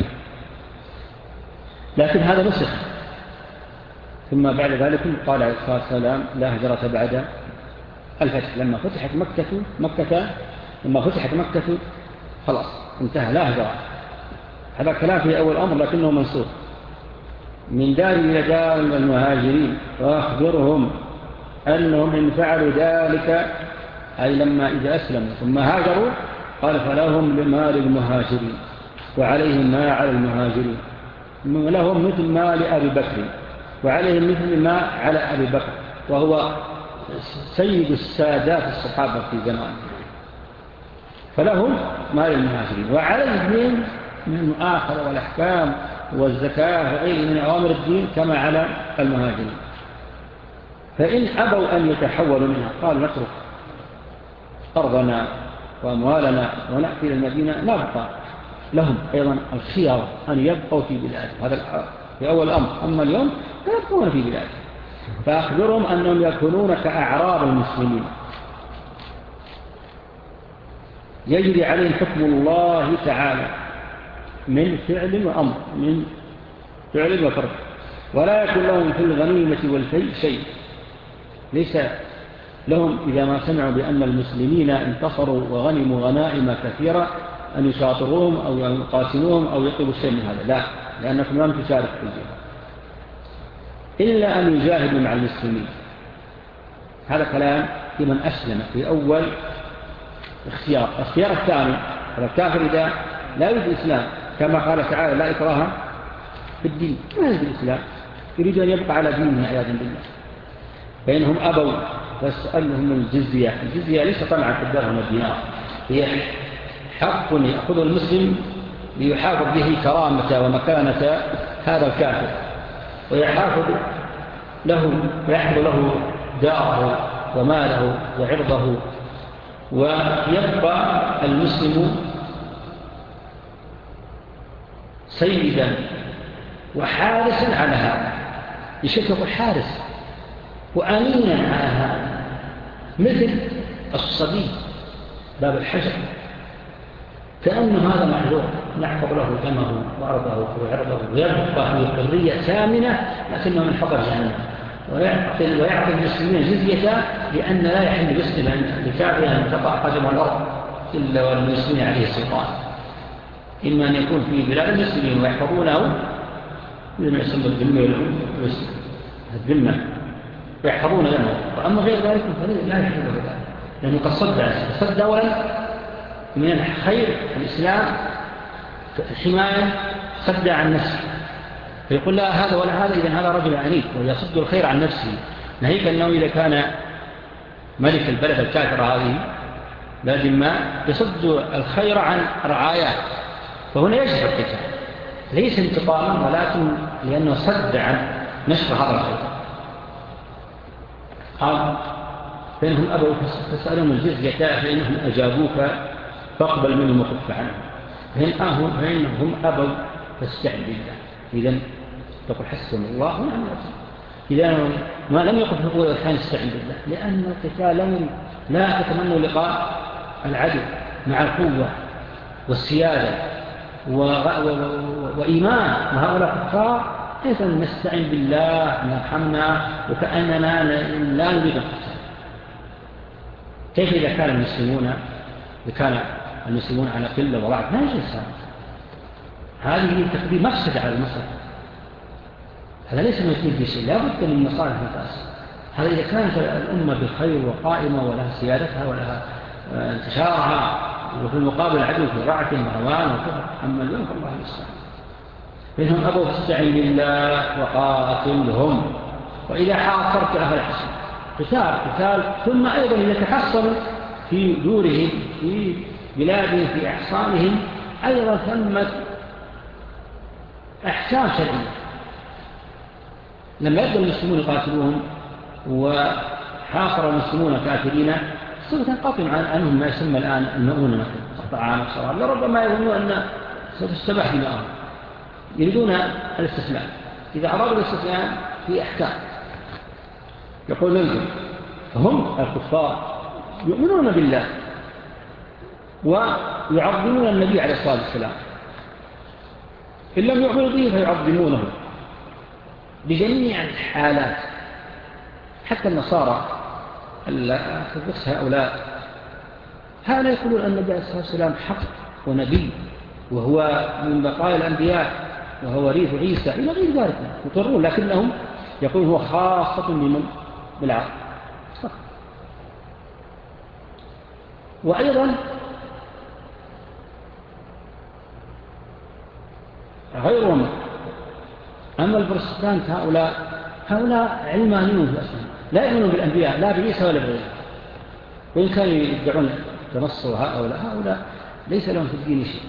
S3: لكن هذا نسخ. ثم بعد ذلك قال عليه الصلاة والسلام لا هجرة بعد الفتح. لما فتحت مكة مكة لما فتحت مكة خلاص انتهى، لا هجرة. هذا كلام في أول أمر لكنه منصوص. من دار إلى دار المهاجرين وأخبرهم أنهم إن فعلوا ذلك، أي لما إذا أسلموا ثم هاجروا، قال فلهم لما للمهاجرين وعليهم ما على المهاجرين، لهم مثل ما لأبي بكر وعليهم مثل ما على أبي بكر، وهو سيد السادات الصحابة في زمانه. فلهم ما للمهاجرين وعليهم من المؤاخذة والأحكام والزكاة وغيره من أوامر الدين كما على المهاجرين. فإن أبوا أن يتحولوا منها قالوا نترك أرضنا وأموالنا ونأتي إلى المدينة، نبقى. لهم أيضا الخيار أن يبقوا في بلادهم، هذا في أول الأمر. أما اليوم فيبقون في بلادهم. فأخبرهم أنهم يكونون كأعراب المسلمين يجري عليهم حكم الله تعالى من فعل وأمر، من فعل وترك، ولا يكون لهم في الغنيمة والفيء شيء. ليس لهم إذا ما سمعوا بأن المسلمين انتصروا وغنموا غنائم كثيرة أن يشاطروهم أو يقاتلوهم أو يطلبوا شيء من هذا، لا، لأنكم لم تشاركوا في الجهاد إلا أن يجاهدوا مع المسلمين. هذا كلام في من أسلم في أول اختيار. الاختيار الثاني الكافر إذا لا يريد الإسلام كما قال تعالى لا إكراه في الدين، ما يريد الإسلام، يريد أن يبقى على دينه عياذا بالله. فإنهم أبوا فاسألهم الجزية. الجزية ليس طمعا في الدرهم والدينار، هي حق يأخذه المسلم ليحافظ به كرامة ومكانة هذا الكافر، ويحافظ له ويحفظ له داره وماله وعرضه، ويبقى المسلم سيدا وحارسا على هذا، يشكل حارس وأمينا على هذا، مثل الصبي باب الحجر، كأنه هذا محذور، نحفظ له دمه وعرضه وعرضه، ويبقى في حرية ثامنة لكنه من حطر جهنم. ويعطي المسلمين جزية لأن لا يحل مسلما لكافر أن تقع قدم الأرض إلا والمسلمين عليه السلطان، إما أن يكون في بلاد المسلمين ويحفظونه لما يسمى الذمة الذمة ويحفظون له، وأما غير ذلك فلا يحل له ذلك، لأنه قد صد صد أولا من الخير الإسلام حماية صد عن نفسه، فيقول لا هذا ولا هذا، إذن هذا رجل عنيف ويصد الخير عن نفسه، ناهيك أنه إذا كان ملك البلد الكافرة هذه لازم ما يصد الخير عن رعاياه، فهنا يجب القتال ليس انتقاما ولكن لأنه صد عن نشر هذا الخير. قال فإنهم أبوا تسألهم الجزية فإنهم أجابوك فاقبل منهم وكف عنهم، فإنهم أبوا فاستعن بالله. إذن تقول حسن الله ونعم الوكيل. إذا ما لم يقل في قول الثاني استعن بالله، لأن القتال لم لا تتمنوا لقاء العدو مع القوة والسيادة و... و... و... وإيمان وهؤلاء كفار، إذا نستعن بالله نرحمنا وكأننا لا نريد القتال. كيف إذا كان المسلمون إذا كان المسلمون على قلة وضعف ما يجوز هذه تقديم مفسدة على المصلحة. هذا ليس من يفيد بشيء، لا بد من مصالح متأسف. هذا إذا كانت الأمة بخير وقائمة ولها سيادتها ولها انتشارها، وفي المقابل عدو في رعة وهوان وكفر، أما اليوم فالله المستعان. منهم أبوا فاستعن بالله وقاتلهم، وإذا حاصرت أهل الحصن قتال قتال، ثم أيضا إذا تحصنوا في دورهم في بلادهم في أحصانهم أيضا ثمت أحكام شرعية. لما يبدأ المسلمون يقاتلوهم وحاصر المسلمون كافرين سوف تنقطع عنهم ما يسمى الآن المؤونة مثلا الطعام والشراب، لربما يظنون أن سوف تستباح دماءهم، يريدون الاستسلام. إذا أرادوا الاستسلام في أحكام يقول ننزل. هم الكفار يؤمنون بالله ويعظمون النبي عليه الصلاة والسلام، إن لم يؤمنوا به فيعظمونه بجميع الحالات. حتى النصارى بس هؤلاء هؤلاء يقولون أن النبي عليه الصلاة والسلام حق ونبي وهو من بقايا الأنبياء وهو وريث عيسى إلى غير ذلك يقرون، لكنهم يقولون هو خاصة بمن بالعرب. وأيضا غيرهم أما البروتستانت هؤلاء هؤلاء علمانيون في أسلام، لا يؤمنون بالأنبياء لا بعيسى ولا بغيره، وإن كانوا يدعون تنصر هؤلاء هؤلاء ليس لهم في الدين شيء.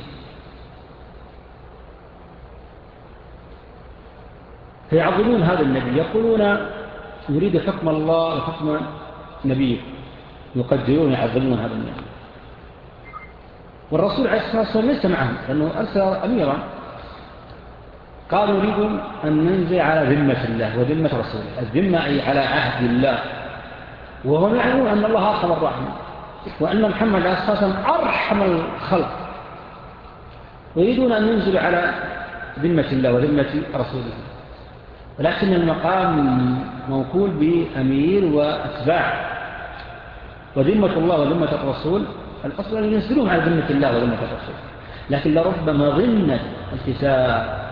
S3: فيعظمون هذا النبي، يقولون يريد حكم الله وحكم نبيه، يقدرون يعظمون هذا النبي. والرسول عليه الصلاة والسلام ليس معهم لأنه أرسل أميرا قالوا نريد أن ننزل على ذمة الله وذمة رسوله. الذمة أي على عهد الله، وهم يعلمون أن الله أرحم الراحمين وأن محمد عليه الصلاة والسلام أرحم الخلق، ويريدون أن ينزلوا على ذمة الله وذمة رسوله. ولكن المقام موكول بأمير وأتباع، وذمة الله وذمة الرسول الأصل أن ينزلوهم على ذمة الله وذمة الرسول. لكن لربما ضمن الكتاب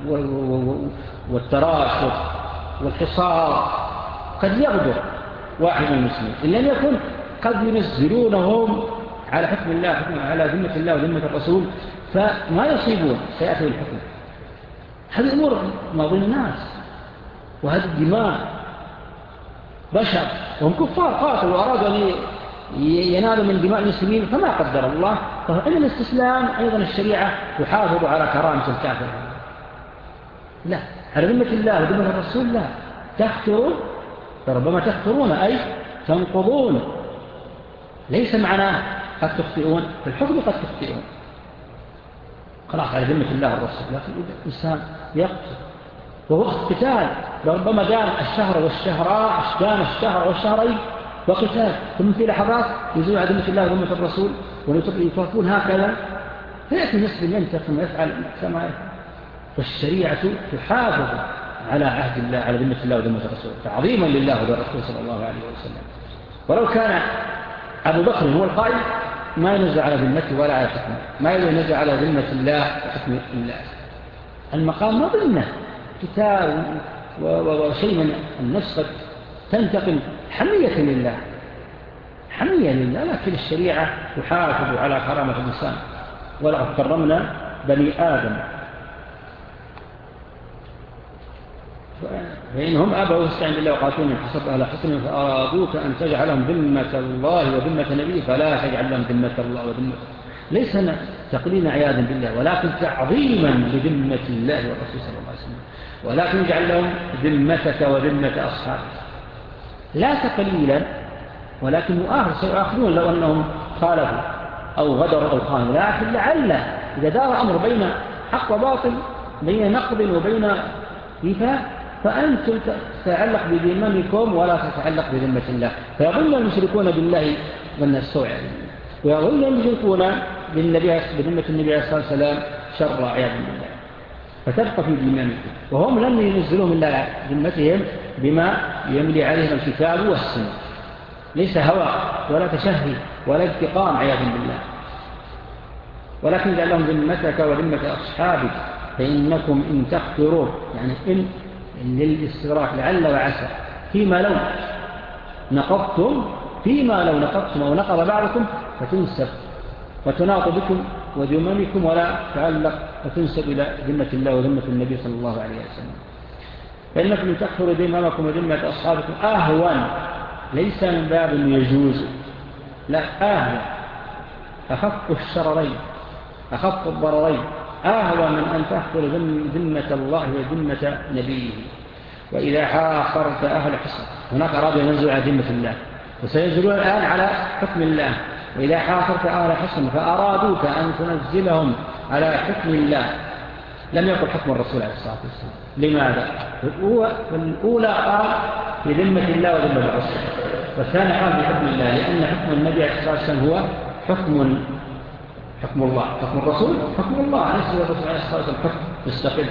S3: والتراشد والحصار قد يغدر واحد من المسلمين، إن لم يكن قد ينزلونهم على حكم الله حكم على ذمة الله وذمة الرسول فما يصيبون سيأتي الحكم. هذه أمور ماضي الناس، وهذه الدماء بشر وهم كفار قاتلوا وأرادوا أن ينالوا من دماء المسلمين فما قدر الله. فإن الاستسلام أيضا الشريعة تحافظ على كرامة الكافر، لا على ذمة الله وذمة الرسول لا تخطرون، فربما تخطرون أي تنقضون، ليس معناه قد تخطئون في الحكم قد تخطئون خلاص على ذمة الله والرسول. لكن إذا الإنسان يقتل ووقت قتال ربما دام الشهر والشهراء دام الشهر والشهرين وقتال، ثم في لحظات يزول على ذمة الله وذمة الرسول ويتركون هكذا، فيأتي مسلم ينتقم ويفعل كما يفعل. فالشريعة تحافظ على عهد الله على ذمة الله وذمة الرسول تعظيما لله وللرسول صلى الله عليه وسلم. ولو كان أبو بكر هو القائد ما ينزل على ذمته ولا على حكمه، ما ينزل على ذمة الله وحكم الله. المقام ما ضمنه كتاب وشيء من النفس قد تنتقم حمية لله حمية لله، لكن الشريعة تحافظ على كرامة الإنسان. ولقد كرمنا بني آدم. فإنهم أبوا استعن بالله وقاتلوا من حسب أهل حسن فأرادوك أن تجعلهم ذمة الله وذمة نبيه فلا تجعل لهم ذمة الله وذمة ليس تقليل عياذا بالله ولكن تعظيما لذمة الله والرسول صلى الله عليه وسلم ولكن اجعل لهم ذمتك وذمة أصحابك لا تقليلا ولكن مؤاخذ سيؤاخذون لو أنهم خالفوا أو غدروا أو خانوا لكن لعل إذا دار أمر بين حق وباطل بين نقض وبين إيفاء فأنتم تتعلق بذممكم ولا تتعلق بذمة الله فيظن المشركون بالله ظن السوء ويظن المشركون بالنبي بذمة النبي عليه الصلاة والسلام شر عياذا بالله فتبقى في ذممكم وهم لم ينزلوا من ذمتهم بما يملي عليهم الكتاب والسنة ليس هوى ولا تشهي ولا انتقام عياذا بالله ولكن جعل لهم ذمتك وذمة أصحابك فإنكم إن تغفروا يعني إن للاستغراق لعل وعسى فيما لو نقضتم فيما لو نقضتم أو نقض بعضكم فتنسب وتناط بكم وذممكم ولا تعلق وتنسب إلى ذمة الله وذمة النبي صلى الله عليه وسلم فإنكم إن تغفروا ذممكم وذمة أصحابكم أهون ليس من باب يجوز لا أهون أخف الشررين أخف الضررين أهوى من أن تحفر ذمة الله وذمة نبيه وإذا حاصرت أهل حصر هناك أرادوا ينزلوا على ذمة الله وسينزلون الآن على حكم الله وإذا حاصرت أهل حصر فأرادوك أن تنزلهم على حكم الله لم يقل حكم الرسول عليه الصلاة والسلام لماذا؟ الأولى قال في ذمة الله وذمة الرسول والثاني قال في حكم الله لأن حكم النبي عليه الصلاة والسلام هو حكم حكم الله حكم الرسول حكم الله ليس الرسول عليه الصلاة والسلام حكم مستقل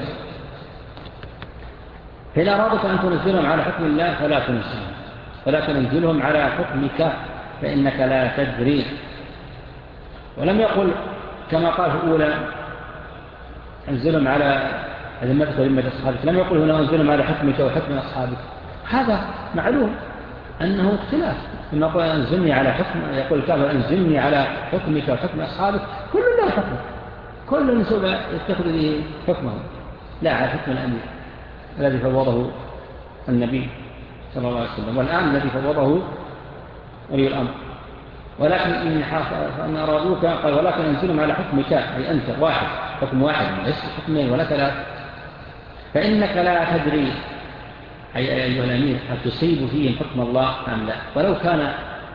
S3: فإذا أرادت أن تنزلهم على حكم الله فلا تنزلهم فلا تنزلهم على حكمك فإنك لا تدري ولم يقل كما قال في الأولى انزلهم على ذمتك وذمة أصحابك لم يقل هنا انزلهم على حكمك وحكم أصحابك هذا معلوم أنه اختلاف لما يقول أنزلني على حكم يقول الكافر أنزلني على حكمك وحكم أصحابك كل له حكم كل نسوب يتخذ به حكمه لا على حكم الأمير الذي فوضه النبي صلى الله عليه وسلم والآن الذي فوضه ولي الأمر ولكن إن فأن أرادوك قال ولكن أنزلهم على حكمك أي أنت واحد حكم واحد ليس حكمين ولا ثلاث فإنك لا تدري أي أيها الأمير هل تصيب فيهم حكم الله أم لا ولو كان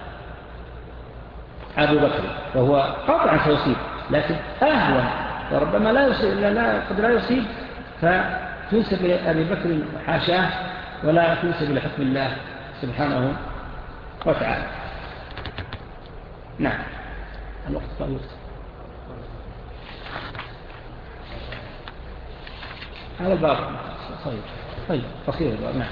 S3: أبو بكر وهو قاطعا سيصيب لكن أهوى وربما لا يصيب لا قد لا يصيب فتنسب لأبي بكر حاشاه ولا تنسب لحكم الله سبحانه وتعالى نعم الوقت طويل هذا الباب طيب طيب قصير الباب نعم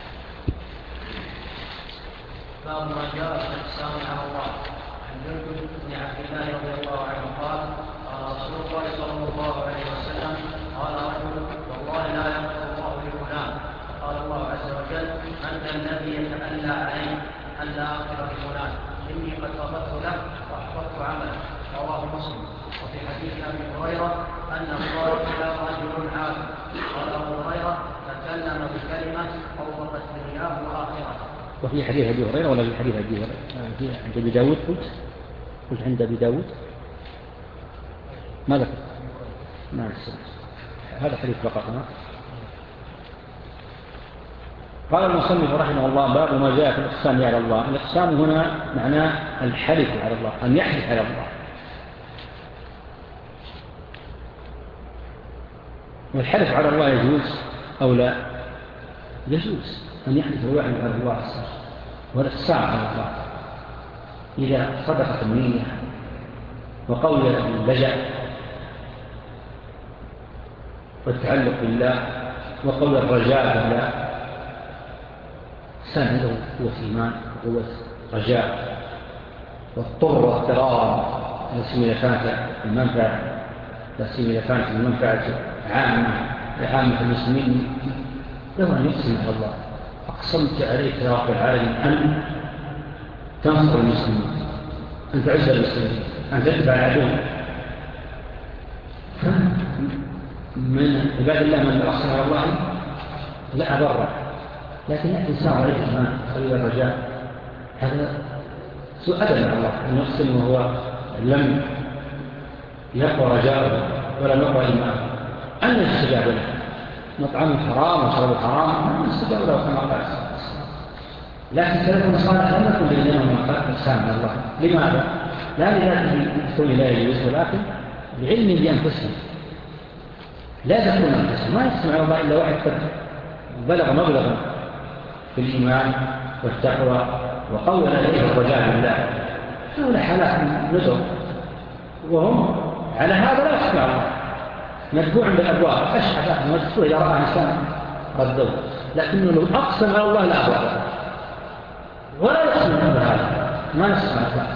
S1: باب ما جاء في الإحسان على الله عن جندب بن عبد الله رضي الله عنه قال قال رسول الله صلى الله عليه وسلم قال رجل والله لا يغفر الله لفلان قال الله عز وجل أنت الذي يتألى عليه أن لا أغفر لفلان إني قد غفرت له وأحفظت عمله رواه مسلم وفي حديث أبي هريرة أنه قال جاء رجل عالم قال أبو هريرة تكلم بكلمة أوضحت دنياه وآخرته.
S3: وفي حديث أبي هريرة ولا في حديث أبي هريرة عند أبي داود قلت قلت عند أبي داود ما ذكر ما نسمع هذا حديث فقط ما قال المصنف رحمه الله باب ما جاء في الإقسام على الله الإقسام هنا معناه الحلف على الله أن يحلف على الله والحلف على الله يجوز أو لا يجوز أن يحلف الواحد على الله والإقسام على الله إذا صدقت النية وقول اللجأ والتعلق بالله وقول الرجاء بالله الإنسان عنده قوة إيمان وقوة رجاء واضطر واضطرار لسيما إذا كانت المنفعة لسيما إذا كانت المنفعة عامة لعامة المسلمين له أن يقسم على الله أقسمت عليك يا رب العالمين أن تنصر المسلمين أن تعز المسلمين أن تتبع العدو من عباد الله من أقسم على الله لا أبرع، لكن الإنسان عليه الإيمان خليل الرجاء، هذا سوء أدب مع الله أن يقسم وهو لم يقوى رجاءه ولا يقوى إيمانه. أن يستجاب له مطعم حرام وشرب حرام أن يستجاب له كما قال. لكن سلف الصالح لم يكن بينهم أقسام من الله. لماذا؟ لا لذاته يكون لا يجوز، ولكن بعلم بأنفسهم لا تكون أنفسهم، ما يسمع الله إلا واحد قد بلغ مبلغا في الإيمان والتقوى وقول إليه الرجاء بالله. هؤلاء حالات نزل وهم على هذا لا يسمع الله، مدفوع بالأبواب أشحفة مدفوع إذا رأى إنسان ردوا، لكنه لو أقسم على الله لا أبواب ولا يسمع هذا، ما يسمع هذا.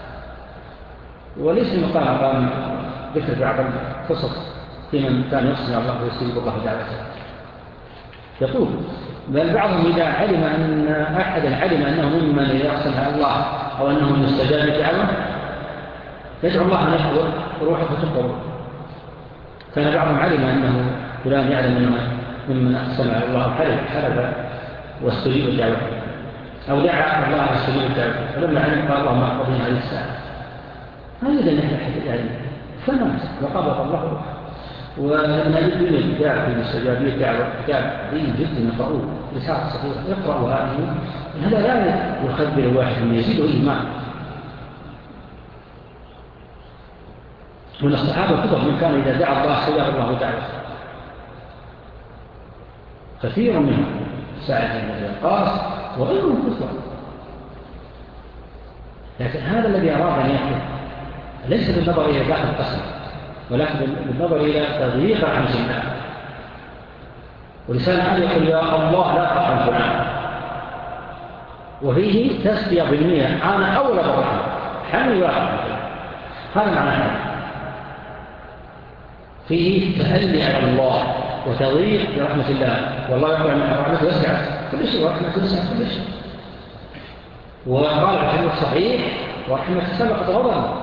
S3: وليس مقام مقام ذكر بعض القصص في من كان يقسم على الله ويستجيب الله دعوته. يقول بل بعضهم إذا علم أن أحدا علم أنه ممن يقسم على الله أو أنه مستجاب دعوة يدعو الله أن يحضر روحه فتقبل. كان بعضهم علم أنه فلان يعلم أنه ممن أقسم على الله حلف حلف واستجيب الدعوة أو دعا الله أن يستجيب الدعوة، فلما علم قال الله ما أقضينا هذه الساعة. هذا نحن يعني فما وقبض الله. ونجد من الكتاب في الاستجابية دعوة كتاب عظيم جدا يقرأوه رسالة صغيرة يقرأوا هذه، هذا لا يخبر واحد من يزيده إيمان. من الصحابة كتب من كان إذا دعا الله استجاب الله دعوته، كثير منهم سعد بن وقاص وغيرهم كثر. لكن هذا الذي أراد أن يحدث ليس بالنظر إلى داخل القسم، ولكن بالنظر إلى تضييق عن الله. ولسان حال يقول يا الله لا ترحم فلان، وفيه تسبية بالمية أنا أولى بالرحمة حمي واحد. هذا معنى فيه تألي على الله وتضييق برحمة الله، والله يقول أن رحمته وسعت كل شيء ورحمته وسعت كل شيء. وقال الحديث الصحيح ورحمة سبقت غضبه.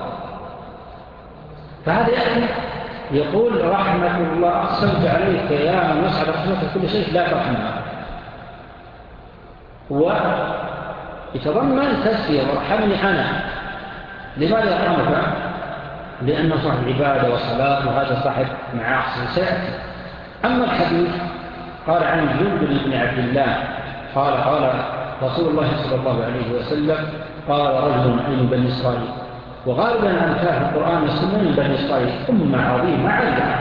S3: فهذا يعني يقول رحمة الله أقسمت عليك يا من وسعت رحمته كل شيء لا ترحمها، ويتضمن تسفير ورحمني أنا. لماذا يرحمك؟ لأنه صاحب عبادة وصلاة وهذا صاحب معاصي سيأتي. أما الحديث قال عن جندب بن عبد الله قال قال رسول الله صلى الله عليه وسلم قال رجل من بني إسرائيل، وغالبا أمثال في القرآن والسنة من بني إسرائيل أمة عظيمة عالية،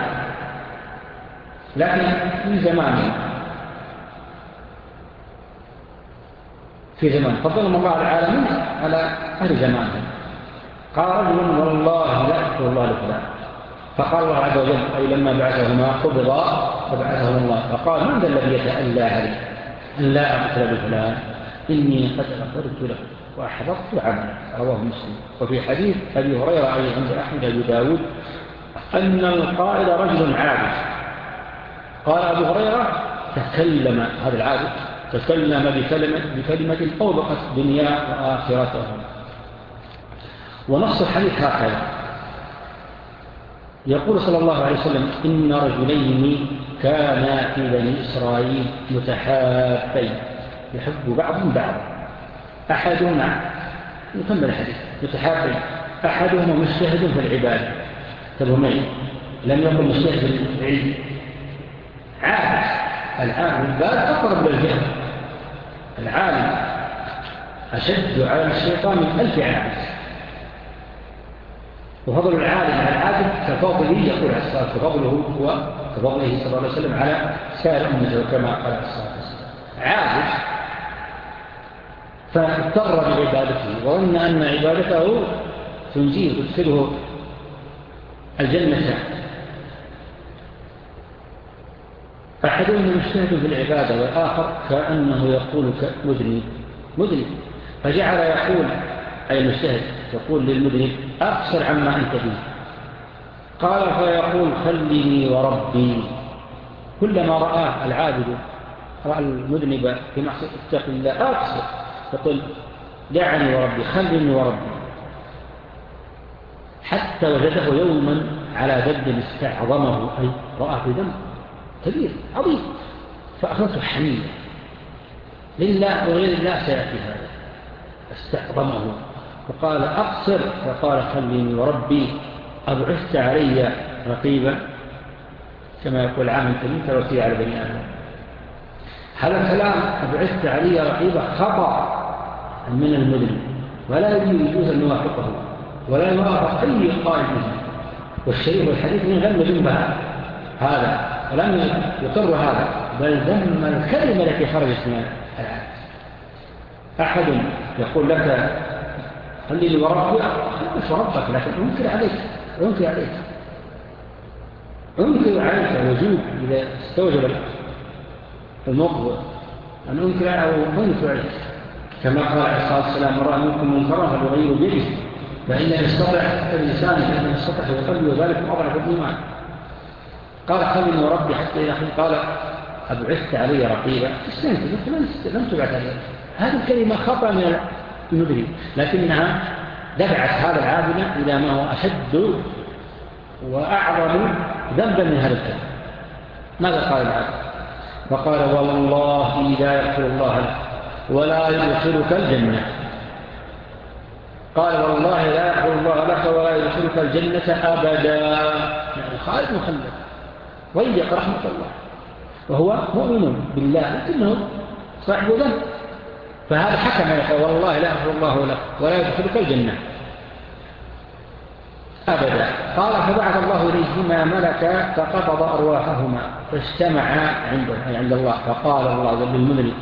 S3: لكن في زمانه في زمان فضلهم الله العالمين على أهل زمانه. قال رجل والله لا أذكر الله لفلان، فقال الله عز وجل أي لما بعثهما قبضا فبعثهم الله فقال من ذا الذي يتألى علي أن لا أقتل بفلان إني قد غفرت له وأحبطت عمله. رواه مسلم. وفي حديث أبي هريرة أي عند أحمد أبي داود أن القائد رجل عابد. قال أبو هريرة تكلم هذا العابد تكلم بكلمة, بكلمة أوبقت دنيا وآخرته. ونص الحديث هكذا يقول صلى الله عليه وسلم إن رجلين كانا في بني إسرائيل متحابين يحب بعضهم بعضا أحدهما نكمل الحديث متحابين أحدهما مجتهد في العبادة. تبهمين لم يكن مجتهد في العلم عابد. العالم البال أقرب للجهل. العالم أشد على الشيطان من ألف عابد. وفضل العالم على العابد كفضله يقول عليه الصلاة كفضله هو كفضله صلى الله عليه وسلم على سائر أمته كما قال عليه الصلاة والسلام. عابد فاضطر بعبادته وظن أن عبادته تنجيه وتدخله الجنة. أحدهم مجتهد في العبادة والآخر كأنه يقول مذنب مذنب فجعل يقول أي المجتهد يقول للمذنب أقصر عما أنت فيه. قال فيقول خلني وربي. كلما رآه العابد رأى المذنب في معصية اتق الله أقصر يقول دعني وربي خلني وربي، حتى وجده يوما على ذنب استعظمه أي رآه في ذنب كبير عظيم فأخذته حمية لله وغير الله سيأتي هذا. استعظمه وقال أقصر، فقال خليني وربي أبعثت علي رقيبا، كما يقول عام تلك وفي على بني آدم. هذا الكلام أبعثت علي رقيبا خطأ من المذنب، ولا يجوز أن يوافقه ولا يوافق أي قائل منه. والشريف والحديث من غير جنبها هذا، ولم يقر هذا، بل ذم الكلمة التي خرجت من العالم. أحد يقول لك خلي وربي، خليك وربك، لكن أنكر عليك أنكر عليك أنكر عليك وجوب إذا استوجب الموقف أن أنكر أو أنكر عليك، كما قال عليه الصلاة والسلام: رأى منكم منكرا فليغير بيده، فإن يستطع بلسانه، فإن يستطع بقلبه، وذلك أضعف الإيمان. قال خلني وربي حتى إذا قال أبعثت علي رقيبا، استنكر لم تبعث علي. هذه الكلمة خطأ من المدري، لكنها دفعت هذا العابد إلى ما هو أشد وأعظم ذنبا من هذا الكلام. ماذا قال العابد؟ فقال: والله لا يغفر الله لك ولا يدخلك الجنة. قال: والله لا يغفر الله لك ولا يدخلك الجنة أبدا. يعني خالد مخلد ضيق رحمة الله، وهو مؤمن بالله لكنه صاحب ذنب، فهذا حكم يقول: والله لا يغفر الله لك ولا يدخلك الجنة أبدا. قال: فبعث الله إليهما ملكا فقبض أرواحهما فاجتمعا عنده عند الله، فقال الله للمذنب: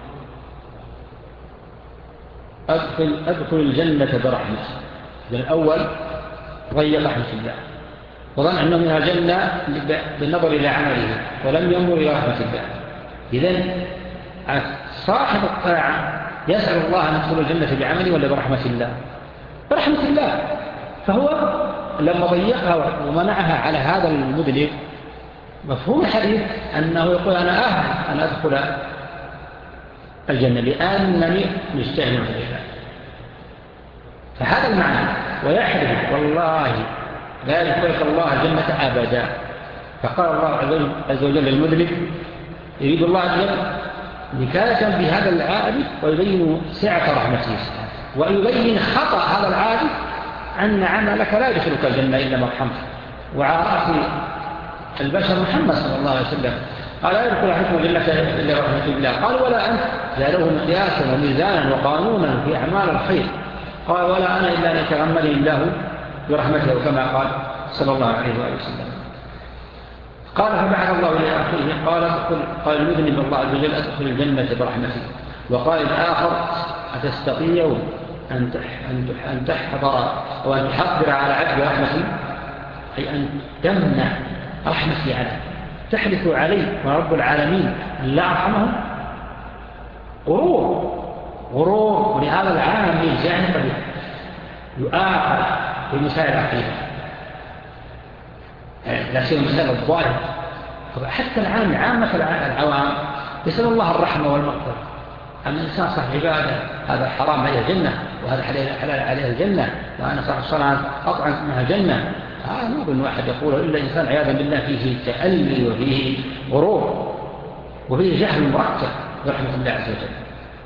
S3: أدخل, أدخل الجنة برحمته. الأول ضيق رحمة الله وظن أنه من الجنة بالنظر إلى عمله ولم ينظر إلى رحمة الله. إذن صاحب الطاعة يسأل الله أن يدخل الجنة بعمله ولا برحمة الله؟ برحمة الله. فهو لما ضيقها ومنعها على هذا المذنب، مفهوم الحديث أنه يقول: أنا أهل أن أدخل الجنة لأنني مجتهد في الله. فهذا المعنى. ويحلف: والله لا يدخلك الله الجنة أبدا. فقال الله عز وجل للمذنب: يريد الله عز وجل نكاية بهذا العابد ويبين سعة رحمته، ويبين خطأ هذا العابد أن عملك لا يدخلك الجنة إلا مرحمته. وعرف البشر محمد صلى الله عليه وسلم قال: لا يدخل حكم الجنة إلا رحمة الله. قال: ولا أنت؟ جعله مقياسا وميزانا وقانونا في أعمال الخير. قال: ولا أنا إلا أن يتغمدني الله برحمته، كما قال صلى الله عليه وآله وسلم. قال: فبعث الله إلى آخره قال: قال المذنب الله عز وجل: أدخل الجنة برحمته. وقال الآخر: أتستطيع أن تحضر أو أن تحضر على عبد رحمتي، أي أن تمنع رحمتي عليه، تحلف عليه ورب العالمين أن لا أرحمه؟ غرور غرور. ولهذا العالم الجاهل قد يؤاخذ في مسائل العقيدة، لا شيء مسائل الظاهر. حتى العام عامة العوام يسأل الله الرحمة والمغفرة. أما الإنسان صاحب عبادة هذا حرام عليه الجنة وهذا حلال عليه الجنة، وأنا صاحب الصلاة أطعم منها الجنة، هذا ما أظن واحد يقوله إلا إنسان عياذا بالله فيه تألي وفيه غرور وفيه جهل مركب برحمة الله عز وجل.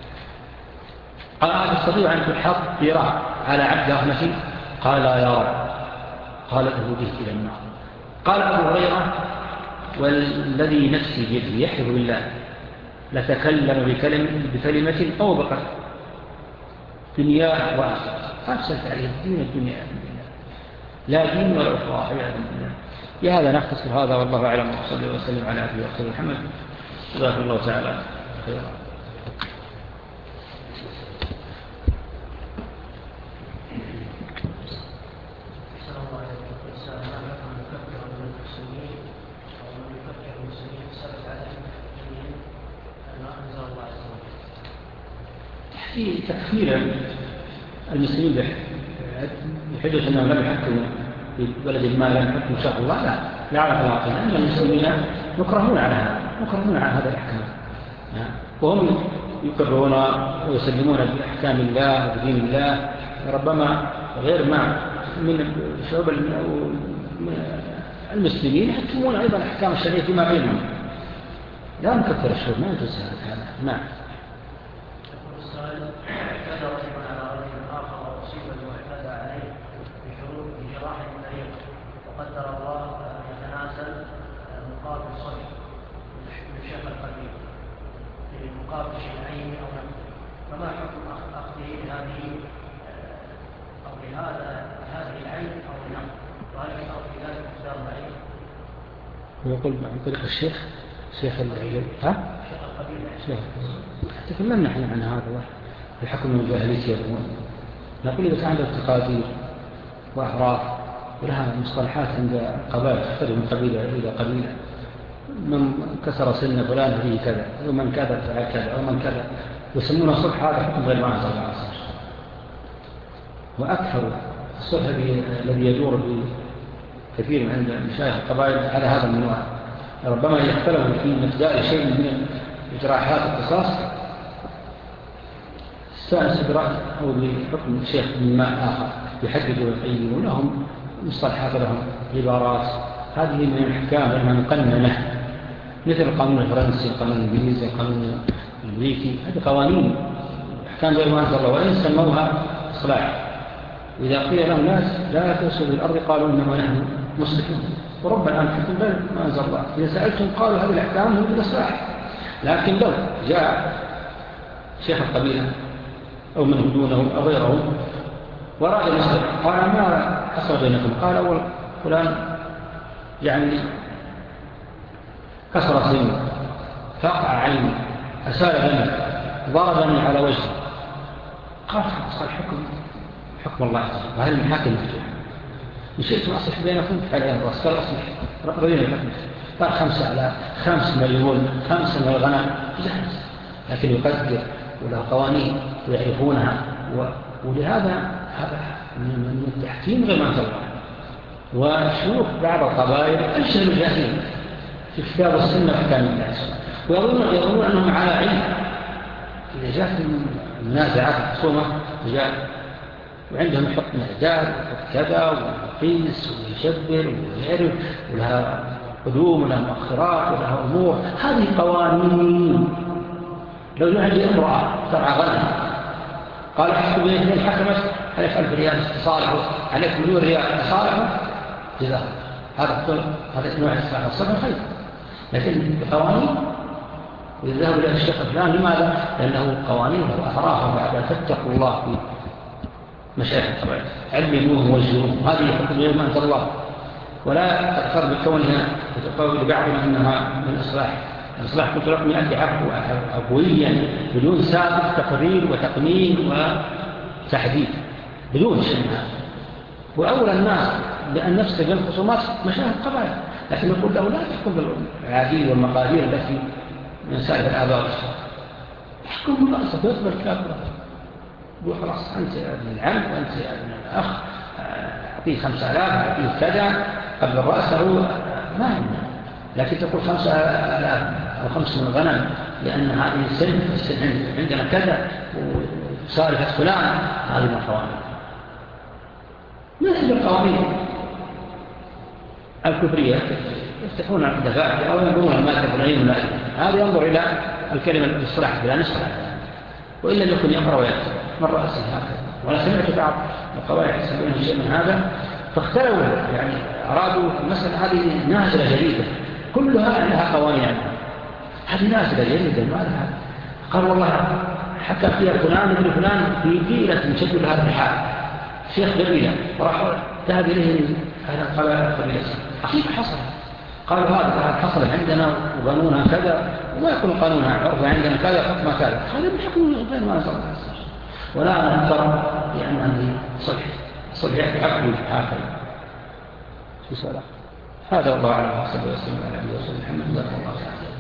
S3: قال: تستطيع أن تحضر على عبد رحمتي؟ قال: يا رب. قال: أهديه إلى النار. قال أبو هريرة: والذي نفسي بيده يحلف بالله لتكلم بكلمة, بكلمة أو بقر دنيا وآخرة أفسدت عليه الدين الدنيا لا دين ولا أخرى عياذا بالله. بهذا نختصر هذا، والله أعلم، وصلى وسلم على أبي وصلى محمد. جزاك الله تعالى خيرا. في تكفير المسلمين بحجة أنهم لم يحكموا في بلد ما لم يحكموا شرع الله، لا لا على طلاقهم، أن المسلمين مكرهون على هذا مكرهون على هذا الأحكام، وهم يقرون ويسلمون بأحكام الله وبدين الله، ربما غير ما من شعوب المسلمين يحكمون أيضا أحكام الشريعة فيما بينهم. لا نكفر الشهود، ما يجوز هذا. نعم.
S1: السؤال: اعتدى رجل على رجل آخر وأصيب المعتدى عليه بشروط بجراح مريض، وقدر الله أن يتنازل مقابل صلح من شيخ القبيل مقابل شيئين أو نقد، فما حكم أخذه لهذه أو لهذا هذه العين أو النقد؟ وهل يشرط في ذلك مقدار معين؟
S3: ويقول عن طريق الشيخ شيخ العلم ها؟
S1: شيخ القبيل.
S3: شيخ تكلمنا احنا عن هذا الحكم من الجاهلية. نقول إذا كان له تقادير وأعراف ولها مصطلحات عند القبائل تختلف من قبيلة إلى قبيلة، من كسر سن فلان فيه كذا، ومن كذا فعل كذا، ومن كذا، يسمونه صلح. هذا حكم غير ما أنزل الله. وأكثر الصلح الذي يدور بكثير من عند مشايخ القبائل على هذا المنوع، ربما يختلف في مقدار شيء من إجراحات القصاص استانس برأي أو بحكم الشيخ من ماء آخر يحددوا ويقيموا لهم مصطلحات، لهم عبارات. هذه من الأحكام لأنها مقننة، مثل القانون الفرنسي، القانون الإنجليزي، القانون الأمريكي. هذه قوانين أحكام غير ما أنزل الله، وإن سموها إصلاح. إذا قيل لهم ناس لا تفسدوا الأرض قالوا إنما نحن مصلحون، وربنا الآن حكم غير ما أنزل الله. إذا سألتم قالوا هذه الأحكام هي بالإصلاح. لكن لو جاء شيخ القبيلة أو من دونه أو غيره وراد المسلم قال ما حصل بينكم؟ قال أول فلان يعني كسر سني، فقع عيني، أسال دمي، ضربني على وجهي، قال خلاص الحكم حكم الله تعالى، وهذا المحاكم مفتوحة. إن شئتم أصلح بينكم فعلى الرأس، قال أصلح رضينا الحكم، قال خمسة على خمس مليون، خمسة من الغنم جهز، لكن يقدر وله قوانين ويعرفونها. ولهذا هذا من التحكيم غير ما أنزل الله. وشوف بعض القبائل أشهر الجاهلين في كتاب السنة وحكام الناس، ويظنون يظنون أنهم على علم. إذا جاءت المنازعات الخصومة جاء وعندهم حكم إعداد وحكم كذا ويقيس ويشبر ويعرف، ولها قدوم ولها مؤخرات ولها أمور. هذه قوانين. لو يعجي امرأة ترعى غنم قال احكم بين اثنين، حكمت عليك ألف ريال تصالحه، عليك مليون ريال تصالحه، جزاه. هذا هذا نوع الإصلاح والصلح خير، لكن بقوانين. ويذهب إلى الشيخ فلان لماذا؟ لأنه قوانين وأعراف، بعد فاتقوا الله في مشايخ القبائل، علموه وجهوه. هذه حكم غير ما أنزل الله، ولا تقتر بكونها وتقول لبعضنا أنها من إصلاح. الإصلاح قلت لكم يأتي عفويا بدون سابق تقرير وتقنين وتحديد، بدون شيء. وأول الناس لأن نفسك بالخصومات مشايخ القبائل، لكن يقول له لا تحكم بالعاديل والمقادير التي من سائر الآباء، احكم برأسك ويقبل كافرة. يقول خلاص أنت ابن العم وأنت ابن الأخ، أعطيه خمسة آلاف، أعطيه كذا قبل رأسه ما يمنع. لكن تقول خمسة آلاف أو خمس من الغنم لأن هذه السن السن عندنا كذا وصالحة فلان، هذه من القوانين. مثل القوانين الكفرية يفتحون الدفاع أو ينظرون المادة فلانين المادة، هذا ينظر إلى الكلمة الاصطلاح بلا نصطلاح، وإلا يكون يقرأ ويكتب من رأسه هكذا. وأنا سمعت بعض القواعد يسمونه شيء من هذا، فاختلوا يعني أرادوا المسألة هذه نازلة جديدة كلها لها قوانين عنها. هذه نازلة جديدة ما لها. قال والله حتى فيها فلان ابن فلان في قيلة تشد لها الرحال شيخ قبيلة، وراح ذهب إليه أهل القبائل قبيلة كيف حصل؟ قالوا هذا حصل عندنا وقانونها كذا، وما يكون قانونها عرف عندنا كذا حكم كذا. هذا بحكم غير ما نزل الله، ولا نذكر لأن هذه صلح صلح حكم هكذا في صلاة. هذا والله أعلم. صلى الله عليه وسلم على نبينا محمد.